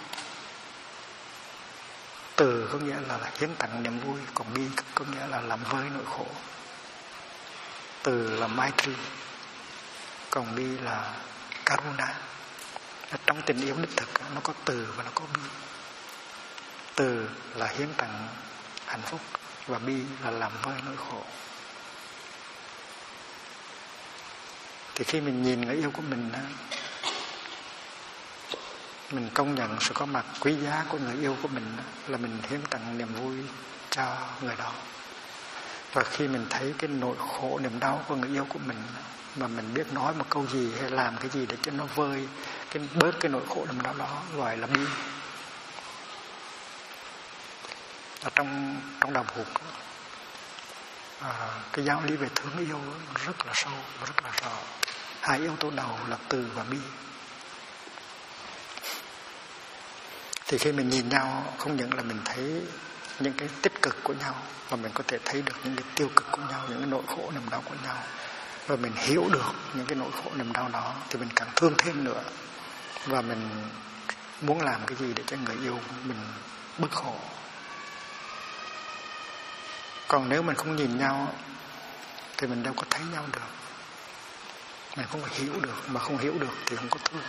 Từ có nghĩa là hiến tặng niềm vui, còn bi có nghĩa là làm vơi nỗi khổ. Từ là Maitri, còn bi là Karuna. Trong tình yêu đích thực nó có từ và nó có bi. Từ là hiến tặng hạnh phúc và bi là làm vơi nỗi khổ. Thì khi mình nhìn người yêu của mình, mình công nhận sự có mặt quý giá của người yêu của mình, là mình hiến tặng niềm vui cho người đó. Và khi mình thấy cái nỗi khổ niềm đau của người yêu của mình, mà mình biết nói một câu gì hay làm cái gì để cho nó vơi bớt cái nỗi khổ niềm đau đó, gọi là bi. Ở trong đạo Phật, cái giáo lý về thương yêu rất là sâu, rất là rõ. Hai yếu tố đầu là từ và bi. Thì khi mình nhìn nhau, không những là mình thấy những cái tích cực của nhau, mà mình có thể thấy được những cái tiêu cực của nhau, những cái nỗi khổ niềm đau của nhau. Và mình hiểu được những cái nỗi khổ niềm đau đó thì mình càng thương thêm nữa. Và mình muốn làm cái gì để cho người yêu mình bớt khổ. Còn nếu mình không nhìn nhau thì mình đâu có thấy nhau được. Mình không hiểu được, mà không hiểu được thì không có thương.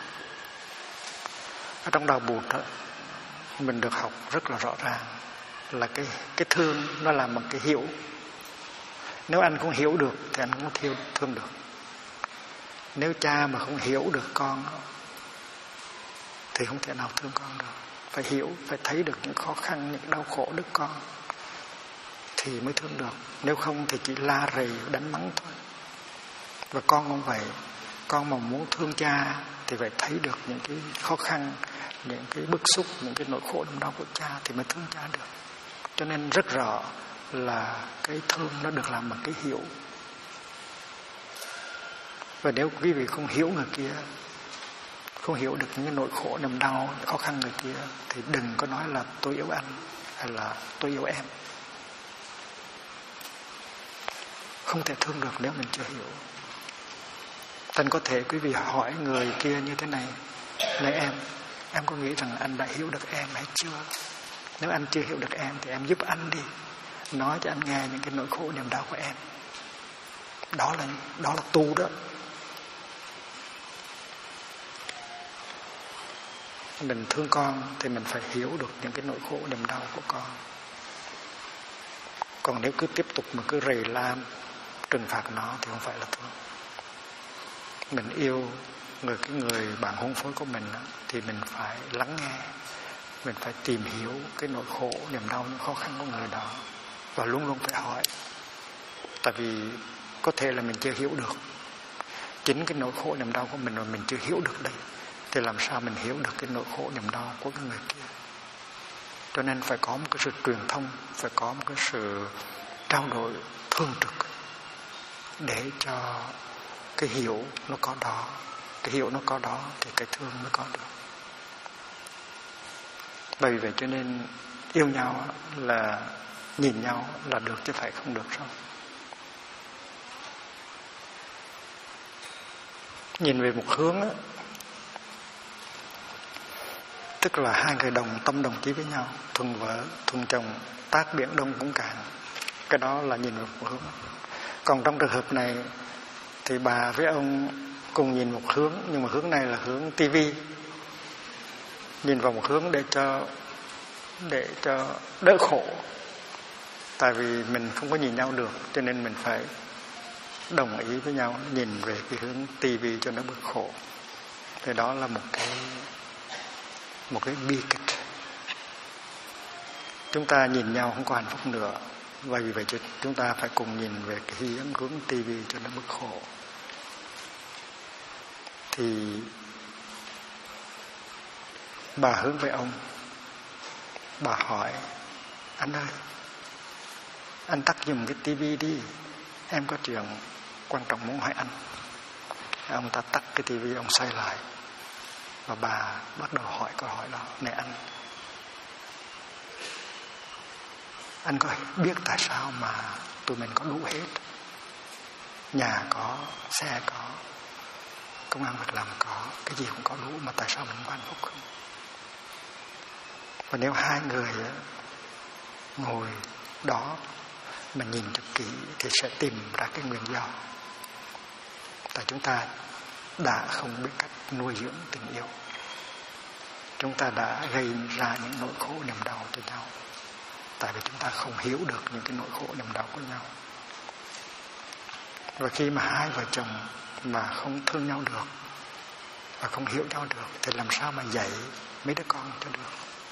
Ở trong đạo Bụt đó, mình được học rất là rõ ràng là cái thương nó là một cái hiểu. Nếu anh không hiểu được thì anh không thương được. Nếu cha mà không hiểu được con thì không thể nào thương con được. Phải hiểu, phải thấy được những khó khăn, những đau khổ đứa con thì mới thương được. Nếu không thì chỉ la rầy, đánh mắng thôi. Và con cũng vậy. Con mà muốn thương cha thì phải thấy được những cái khó khăn, những cái bức xúc, những cái nỗi khổ niềm đau của cha thì mới thương cha được. Cho nên rất rõ là cái thương nó được làm bằng cái hiểu. Và nếu quý vị không hiểu người kia, không hiểu được những nỗi khổ niềm đau khó khăn người kia, thì đừng có nói là tôi yêu anh hay là tôi yêu em. Không thể thương được nếu mình chưa hiểu. Thành có thể quý vị hỏi người kia như thế này: này em có nghĩ rằng anh đã hiểu được em hay chưa? Nếu anh chưa hiểu được em thì em giúp anh đi, nói cho anh nghe những cái nỗi khổ niềm đau của em. Đó là tu đó. Mình thương con thì mình phải hiểu được những cái nỗi khổ niềm đau của con. Còn nếu cứ tiếp tục mà cứ rầy lam trừng phạt nó thì không phải là thương. Mình yêu cái người bạn hôn phối của mình thì mình phải lắng nghe, mình phải tìm hiểu cái nỗi khổ niềm đau, những khó khăn của người đó, và luôn luôn phải hỏi. Tại vì có thể là mình chưa hiểu được chính cái nỗi khổ niềm đau của mình, mà mình chưa hiểu được đây, thì làm sao mình hiểu được cái nỗi khổ niềm đau của cái người kia. Cho nên phải có một cái sự truyền thông, phải có một cái sự trao đổi thường trực để cho cái hiểu nó có đó. Cái hiểu nó có đó thì cái thương mới có được. Bởi vậy cho nên yêu nhau là nhìn nhau là được chứ phải không được sao? Nhìn về một hướng á, tức là hai người đồng tâm đồng chí với nhau, thuần vợ thuần chồng, tác biển đông cũng cạn. Cái đó là nhìn về một hướng. Còn trong trường hợp này thì bà với ông cùng nhìn một hướng, nhưng mà hướng này là hướng tivi, nhìn vào một hướng để cho đỡ khổ. Tại vì mình không có nhìn nhau được, cho nên mình phải đồng ý với nhau nhìn về cái hướng tivi cho nó bớt khổ. Thì đó là một cái bi kịch. Chúng ta nhìn nhau không có hạnh phúc nữa, và vì vậy chúng ta phải cùng nhìn về cái hướng tivi cho nó bớt khổ. Thì bà hướng về ông, bà hỏi: anh ơi, anh tắt giùm cái tivi đi, em có chuyện quan trọng muốn hỏi anh. Ông ta tắt cái tivi, ông xoay lại và bà bắt đầu hỏi câu hỏi đó: này anh có biết tại sao mà tụi mình có đủ hết, nhà có, xe có, công ăn việc làm có, cái gì cũng có đủ, mà tại sao mình không hạnh phúc không? Và nếu hai người ngồi đó mà nhìn cho kỹ thì sẽ tìm ra cái nguyên do. Tại chúng ta đã không biết cách nuôi dưỡng tình yêu, chúng ta đã gây ra những nỗi khổ niềm đau cho nhau, tại vì chúng ta không hiểu được những cái nỗi khổ niềm đau của nhau. Và khi mà hai vợ chồng mà không thương nhau được và không hiểu nhau được thì làm sao mà dạy mấy đứa con cho được?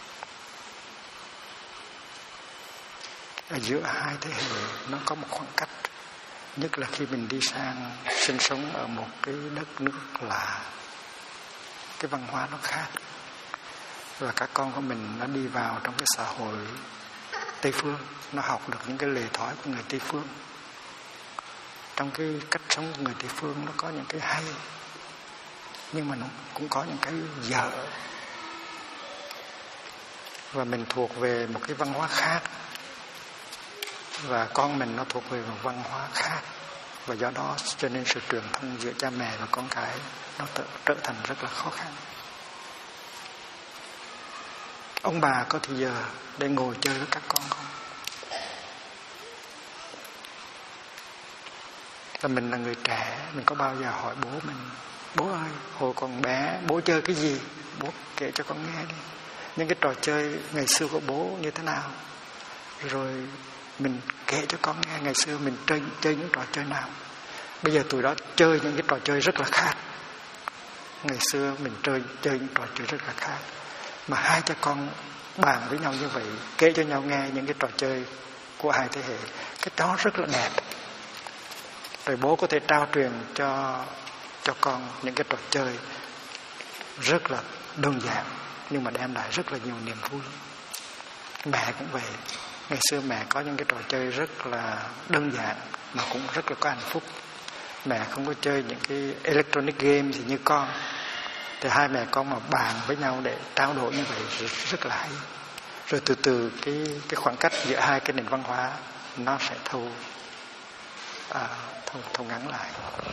Ở giữa hai thế hệ nó có một khoảng cách, nhất là khi mình đi sang sinh sống ở một cái đất nước lạ, cái văn hóa nó khác, và các con của mình nó đi vào trong cái xã hội Tây phương, nó học được những cái lề thói của người Tây phương. Trong cái cách sống của người Tây phương nó có những cái hay, nhưng mà nó cũng có những cái dở. Và mình thuộc về một cái văn hóa khác, và con mình nó thuộc về một văn hóa khác, và do đó cho nên sự truyền thông giữa cha mẹ và con cái nó trở thành rất là khó khăn. Ông bà có thì giờ để ngồi chơi với các con không? Và mình là người trẻ, mình có bao giờ hỏi bố mình: bố ơi, hồi còn bé bố chơi cái gì? Bố kể cho con nghe đi. Những cái trò chơi ngày xưa của bố như thế nào? Rồi mình kể cho con nghe ngày xưa mình chơi những trò chơi nào. Bây giờ tụi đó chơi những cái trò chơi rất là khác. Ngày xưa mình chơi những trò chơi rất là khác. Mà hai cha con bàn với nhau như vậy, kể cho nhau nghe những cái trò chơi của hai thế hệ, cái đó rất là đẹp. Rồi bố có thể trao truyền cho con những cái trò chơi rất là đơn giản, nhưng mà đem lại rất là nhiều niềm vui. Mẹ cũng vậy, Ngày xưa mẹ có những cái trò chơi rất là đơn giản mà cũng rất là có hạnh phúc. Mẹ không có chơi những cái electronic game gì như con. Thì hai mẹ con mà bàn với nhau để trao đổi như vậy rất là hay. Rồi từ từ cái khoảng cách giữa hai cái nền văn hóa nó sẽ thu ngắn lại.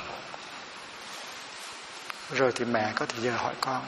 Rồi thì mẹ có thời giờ hỏi con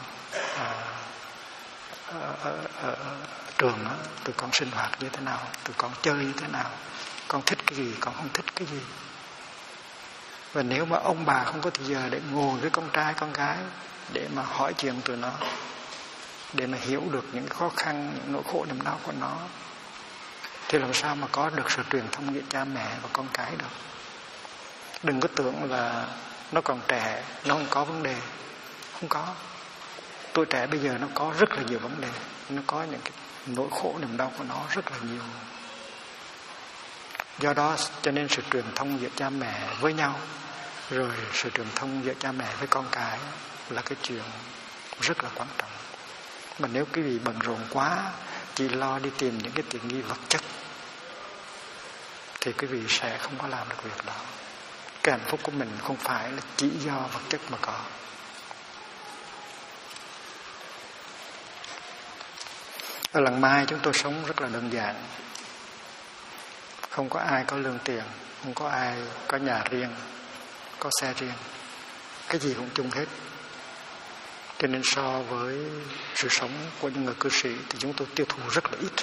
ở trường đó, tụi con sinh hoạt như thế nào, tụi con chơi như thế nào, con thích cái gì, con không thích cái gì. Và nếu mà ông bà không có thời giờ để ngồi với con trai con gái để mà hỏi chuyện tụi nó, để mà hiểu được những khó khăn, những nỗi khổ niềm đau của nó, thì làm sao mà có được sự truyền thông giữa cha mẹ và con cái được. Đừng có tưởng là nó còn trẻ, nó không có vấn đề. Không có. Tuổi trẻ bây giờ nó có rất là nhiều vấn đề. Nó có những cái nỗi khổ niềm đau của nó rất là nhiều. Do đó cho nên sự truyền thông giữa cha mẹ với nhau, rồi sự truyền thông giữa cha mẹ với con cái là cái chuyện rất là quan trọng. Mà nếu quý vị bận rộn quá, chỉ lo đi tìm những cái tiện nghi vật chất, thì quý vị sẽ không có làm được việc đó. Cái hạnh phúc của mình không phải là chỉ do vật chất mà có. Ở Làng Mai chúng tôi sống rất là đơn giản. Không có ai có lương tiền, không có ai có nhà riêng, có xe riêng. Cái gì cũng chung hết. Cho nên so với sự sống của những người cư sĩ thì chúng tôi tiêu thụ rất là ít.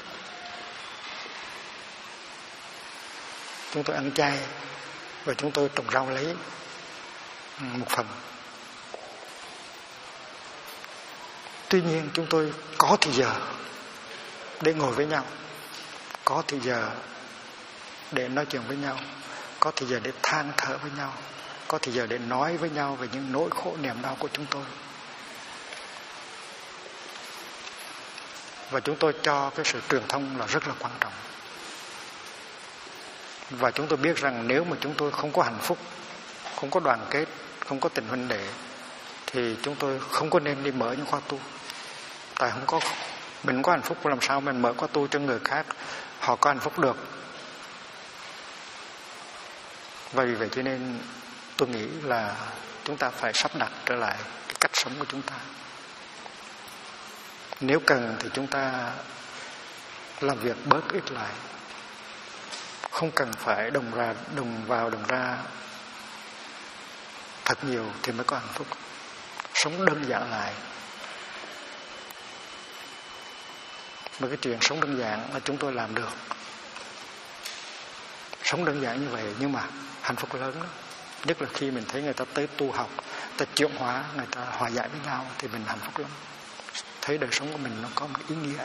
Chúng tôi ăn chay và chúng tôi trồng rau lấy một phần. Tuy nhiên chúng tôi có thời giờ để ngồi với nhau, có thời giờ để nói chuyện với nhau, có thời giờ để than thở với nhau, có thời giờ để nói với nhau về những nỗi khổ niềm đau của chúng tôi. Và chúng tôi cho cái sự truyền thông là rất là quan trọng. Và chúng tôi biết rằng nếu mà chúng tôi không có hạnh phúc, không có đoàn kết, không có tình huynh đệ, thì chúng tôi không có nên đi mở những khóa tu. Tại mình không có hạnh phúc, làm sao mình mở khóa tu cho người khác họ có hạnh phúc được. Và vì vậy cho nên tôi nghĩ là chúng ta phải sắp đặt trở lại cái cách sống của chúng ta. Nếu cần thì chúng ta làm việc bớt ít lại. Không cần phải đồng vào đồng ra thật nhiều thì mới có hạnh phúc. Sống đơn giản lại. Mà cái chuyện sống đơn giản là chúng tôi làm được. Sống đơn giản như vậy nhưng mà hạnh phúc lớn đó. Nhất là khi mình thấy người ta tới tu học, người ta chuyển hóa, người ta hòa giải với nhau thì mình hạnh phúc lắm. Thấy đời sống của mình nó có một ý nghĩa.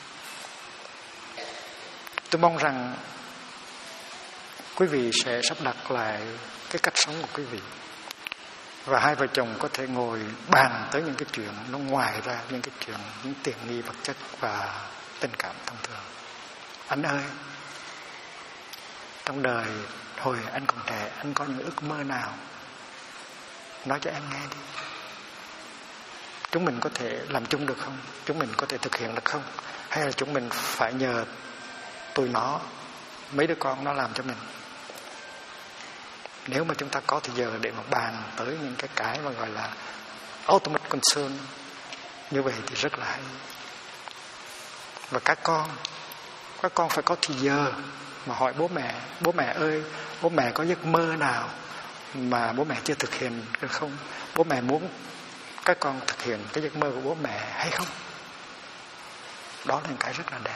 Tôi mong rằng quý vị sẽ sắp đặt lại cái cách sống của quý vị. Và hai vợ chồng có thể ngồi bàn tới những cái chuyện nó ngoài ra, những cái chuyện, những tiện nghi vật chất và tình cảm thông thường. Anh ơi, trong đời hồi anh còn trẻ, anh có những ước mơ nào? Nói cho em nghe đi. Chúng mình có thể làm chung được không? Chúng mình có thể thực hiện được không? Hay là chúng mình phải nhờ tụi nó, mấy đứa con nó làm cho mình? Nếu mà chúng ta có thời giờ để mà bàn tới những cái mà gọi là ultimate concern như vậy thì rất là hay. Và các con phải có thời giờ mà hỏi bố mẹ ơi, bố mẹ có giấc mơ nào mà bố mẹ chưa thực hiện được không? Bố mẹ muốn các con thực hiện cái giấc mơ của bố mẹ hay không? Đó là một cái rất là đẹp.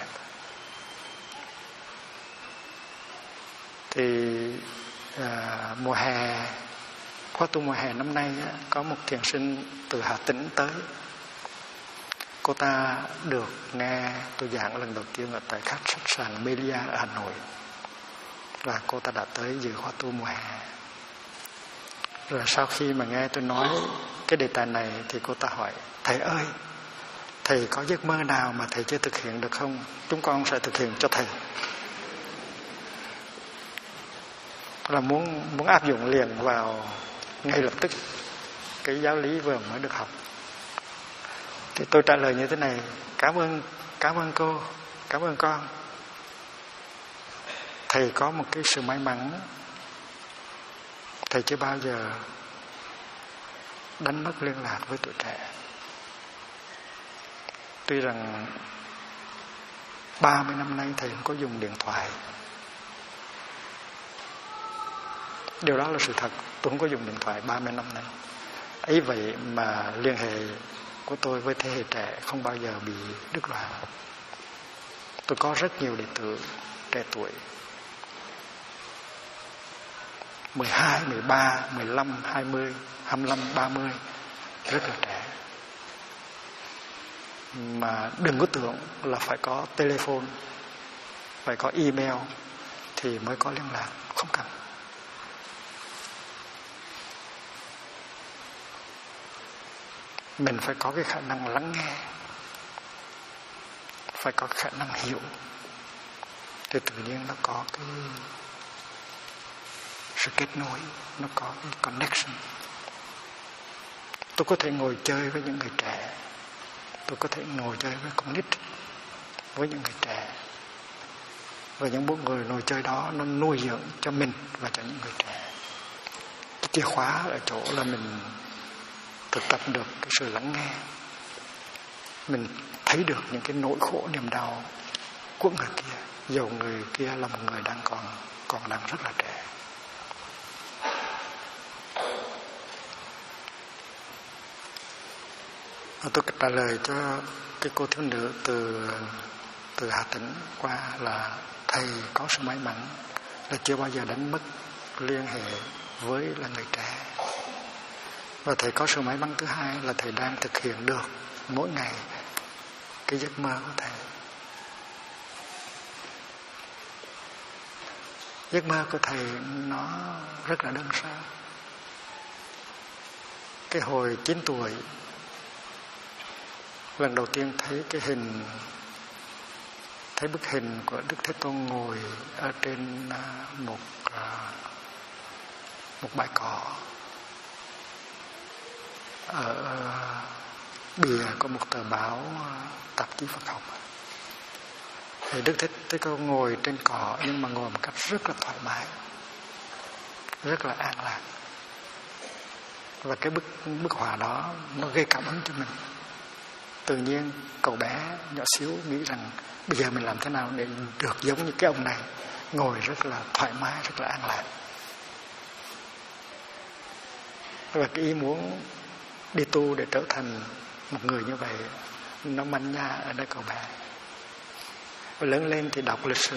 Thì mùa hè, khóa tu mùa hè năm nay có một thiền sinh từ Hà Tĩnh tới. Cô ta được nghe tôi giảng lần đầu tiên ở tại khách sạn Melia ở Hà Nội. Và cô ta đã tới dự khóa tu mùa hè. Rồi sau khi mà nghe tôi nói cái đề tài này thì cô ta hỏi: thầy ơi, thầy có giấc mơ nào mà thầy chưa thực hiện được không? Chúng con sẽ thực hiện cho thầy. Là muốn áp dụng liền vào ngay lập tức cái giáo lý vừa mới được học. Thì tôi trả lời như thế này: cảm ơn cô, cảm ơn con. Thầy có một cái sự may mắn, thầy chưa bao giờ đánh mất liên lạc với tuổi trẻ. Tuy rằng 30 năm nay thầy không có dùng điện thoại. Điều đó là sự thật. Tôi không có dùng điện thoại 30 năm nay. Ấy vậy mà liên hệ của tôi với thế hệ trẻ không bao giờ bị đứt đoạn. Tôi có rất nhiều đệ tử trẻ tuổi 12, 13, 15, 20, 25, 30, rất là trẻ. Mà đừng có tưởng là phải có telephone, phải có email thì mới có liên lạc. Không cần. Mình phải có cái khả năng lắng nghe, phải có khả năng hiểu, thì tự nhiên nó có cái sự kết nối, nó có cái connection. Tôi có thể ngồi chơi với những người trẻ, tôi có thể ngồi chơi với con nít, với những người trẻ, và những bốn người ngồi chơi đó nó nuôi dưỡng cho mình và cho những người trẻ. Cái chìa khóa ở chỗ là mình thực tập được cái sự lắng nghe, mình thấy được những cái nỗi khổ niềm đau của người kia, dầu người kia là một người đang còn đang rất là trẻ. Tôi trả lời cho cái cô thiếu nữ từ Hà Tĩnh qua là thầy có sự may mắn là chưa bao giờ đánh mất liên hệ với là người trẻ. Và thầy có sự may mắn thứ hai là thầy đang thực hiện được mỗi ngày cái giấc mơ của thầy. Giấc mơ của thầy nó rất là đơn sơ. Cái hồi 9 tuổi, lần đầu tiên thấy bức hình của Đức Thế Tôn ngồi ở trên một bãi cỏ ở bìa của một tờ báo tạp chí Phật học. Thì Đức Thế Tôn ngồi trên cỏ, nhưng mà ngồi một cách rất là thoải mái, rất là an lạc. Và cái bức họa đó nó gây cảm hứng cho mình. Tự nhiên cậu bé nhỏ xíu nghĩ rằng bây giờ mình làm thế nào để được giống như cái ông này, ngồi rất là thoải mái, rất là an lạc. Và cái ý muốn đi tu để trở thành một người như vậy nó manh nha ở nơi cậu bé. Và lớn lên thì đọc lịch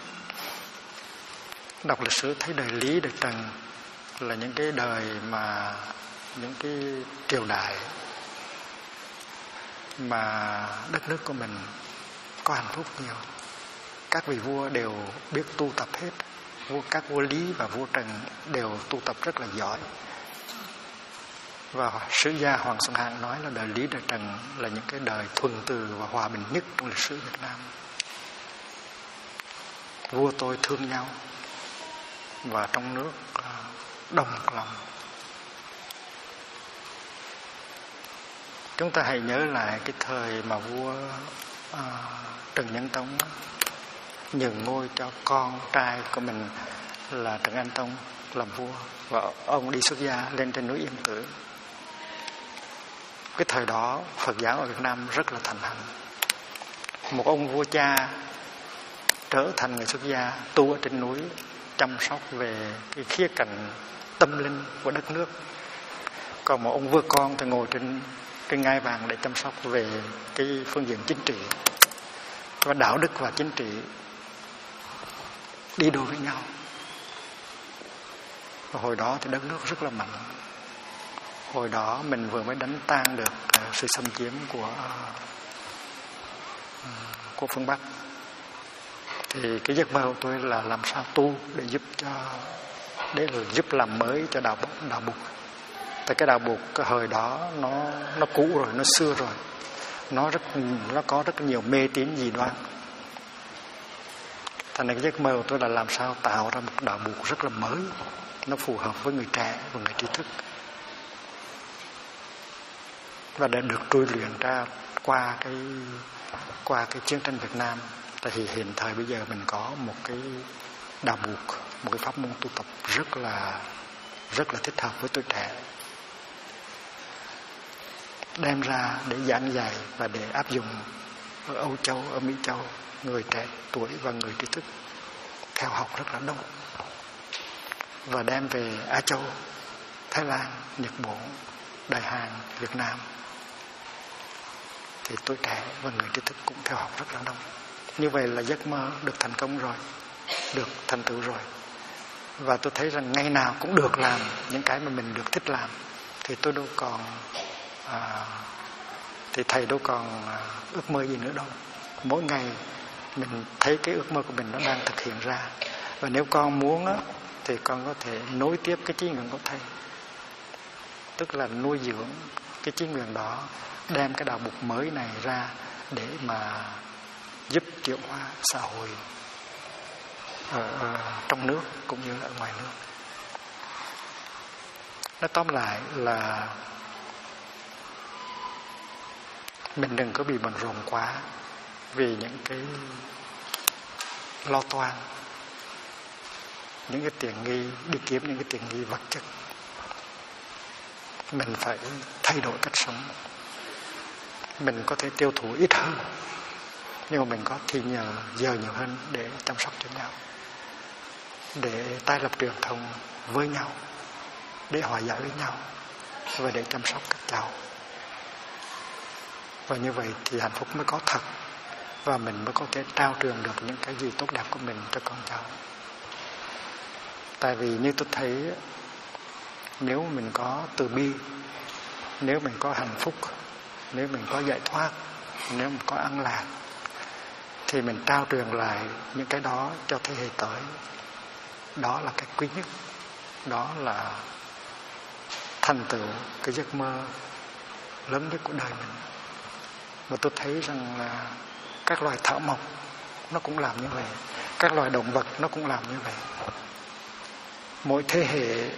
sử thấy đời Lý, đời Trần là những cái đời mà những cái triều đại mà đất nước của mình có hạnh phúc nhiều. Các vị vua đều biết tu tập hết. Các vua Lý và vua Trần đều tu tập rất là giỏi. Và sử gia Hoàng Xuân Hạng nói là đời Lý, đời Trần là những cái đời thuần từ và hòa bình nhất trong lịch sử Việt Nam. Vua tôi thương nhau và trong nước đồng một lòng. Chúng ta hãy nhớ lại cái thời mà vua Trần Nhân Tông nhường ngôi cho con trai của mình là Trần Anh Tông làm vua, và ông đi xuất gia lên trên núi Yên Tử. Cái thời đó Phật giáo ở Việt Nam rất là thịnh hành. Một ông vua cha trở thành người xuất gia tu ở trên núi, chăm sóc về cái khía cạnh tâm linh của đất nước. Còn một ông vua con thì ngồi trên ngai vàng để chăm sóc về cái phương diện chính trị. Và đạo đức và chính trị đi đôi với nhau. Và hồi đó thì đất nước rất là mạnh. Hồi đó mình vừa mới đánh tan được sự xâm chiếm của phương Bắc. Thì cái giấc mơ của tôi là làm sao tu để giúp làm mới cho đạo Bụt. Tại cái đạo Bụt cái thời đó nó cũ rồi, nó xưa rồi, nó có rất nhiều mê tín dị đoan. Thành ra cái giấc mơ của tôi là làm sao tạo ra một đạo Bụt rất là mới, nó phù hợp với người trẻ và người trí thức, và đã được trui luyện ra qua cái chiến tranh Việt Nam. Tại vì hiện thời bây giờ mình có một đạo buộc, một cái pháp môn tu tập rất là thích hợp với tuổi trẻ, đem ra để giảng dạy và để áp dụng ở Âu Châu, ở Mỹ Châu. Người trẻ tuổi và người trí thức theo học rất là đông, và đem về Á Châu, Thái Lan, Nhật Bản, Đại Hàn, Việt Nam thì tuổi trẻ và người trí thức cũng theo học rất là đông. Như vậy là giấc mơ được thành công rồi, được thành tựu rồi. Và tôi thấy rằng ngày nào cũng được làm những cái mà mình được thích làm, thì tôi đâu còn thì thầy đâu còn ước mơ gì nữa đâu. Mỗi ngày mình thấy cái ước mơ của mình nó đang thực hiện ra, và nếu con muốn á, thì con có thể nối tiếp cái chí nguyện của thầy, tức là nuôi dưỡng cái chí nguyện đó, đem cái đạo buộc mới này ra để mà giúp chuyển hóa xã hội ở trong nước cũng như ở ngoài nước. Nói tóm lại là mình đừng có bị bận rộn quá vì những cái lo toan, những cái tiện nghi, đi kiếm những cái tiện nghi vật chất. Mình phải thay đổi cách sống. Mình có thể tiêu thụ ít hơn, nhưng mà mình có thì giờ nhiều hơn để chăm sóc cho nhau, để tái lập truyền thông với nhau, để hòa giải với nhau, và để chăm sóc các cháu. Và như vậy thì hạnh phúc mới có thật, và mình mới có thể trao truyền được những cái gì tốt đẹp của mình cho con cháu. Tại vì như tôi thấy, nếu mình có từ bi, nếu mình có hạnh phúc, nếu mình có giải thoát, nếu mình có an lạc, thì mình trao truyền lại những cái đó cho thế hệ tới. Đó là cái quý nhất, đó là thành tựu cái giấc mơ lớn nhất của đời mình. Và tôi thấy rằng là các loài thảo mộc nó cũng làm như vậy, các loài động vật nó cũng làm như vậy. Mỗi thế hệ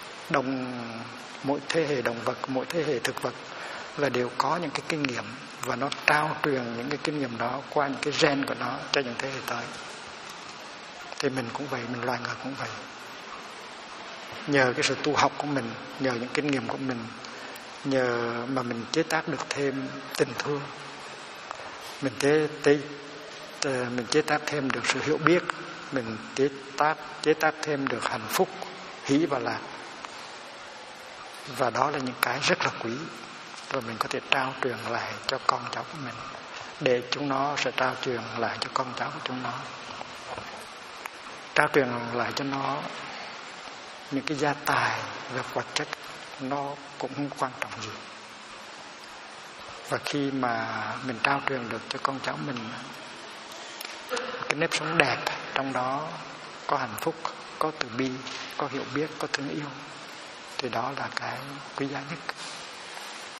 động vật, mỗi thế hệ thực vật là đều có những cái kinh nghiệm, và nó trao truyền những cái kinh nghiệm đó qua những cái gen của nó cho những thế hệ tới. Thì mình cũng vậy, mình loài người cũng vậy. Nhờ cái sự tu học của mình, nhờ những kinh nghiệm của mình, nhờ mà mình chế tác được thêm tình thương, mình chế tác thêm được sự hiểu biết, mình chế tác thêm được hạnh phúc, hỷ và lạc. Và đó là những cái rất là quý, và mình có thể trao truyền lại cho con cháu của mình, để chúng nó sẽ trao truyền lại cho con cháu của chúng nó, trao truyền lại cho nó những cái gia tài về vật chất, nó cũng không quan trọng gì. Và khi mà mình trao truyền được cho con cháu mình cái nếp sống đẹp, trong đó có hạnh phúc, có từ bi, có hiểu biết, có thương yêu, thì đó là cái quý giá nhất.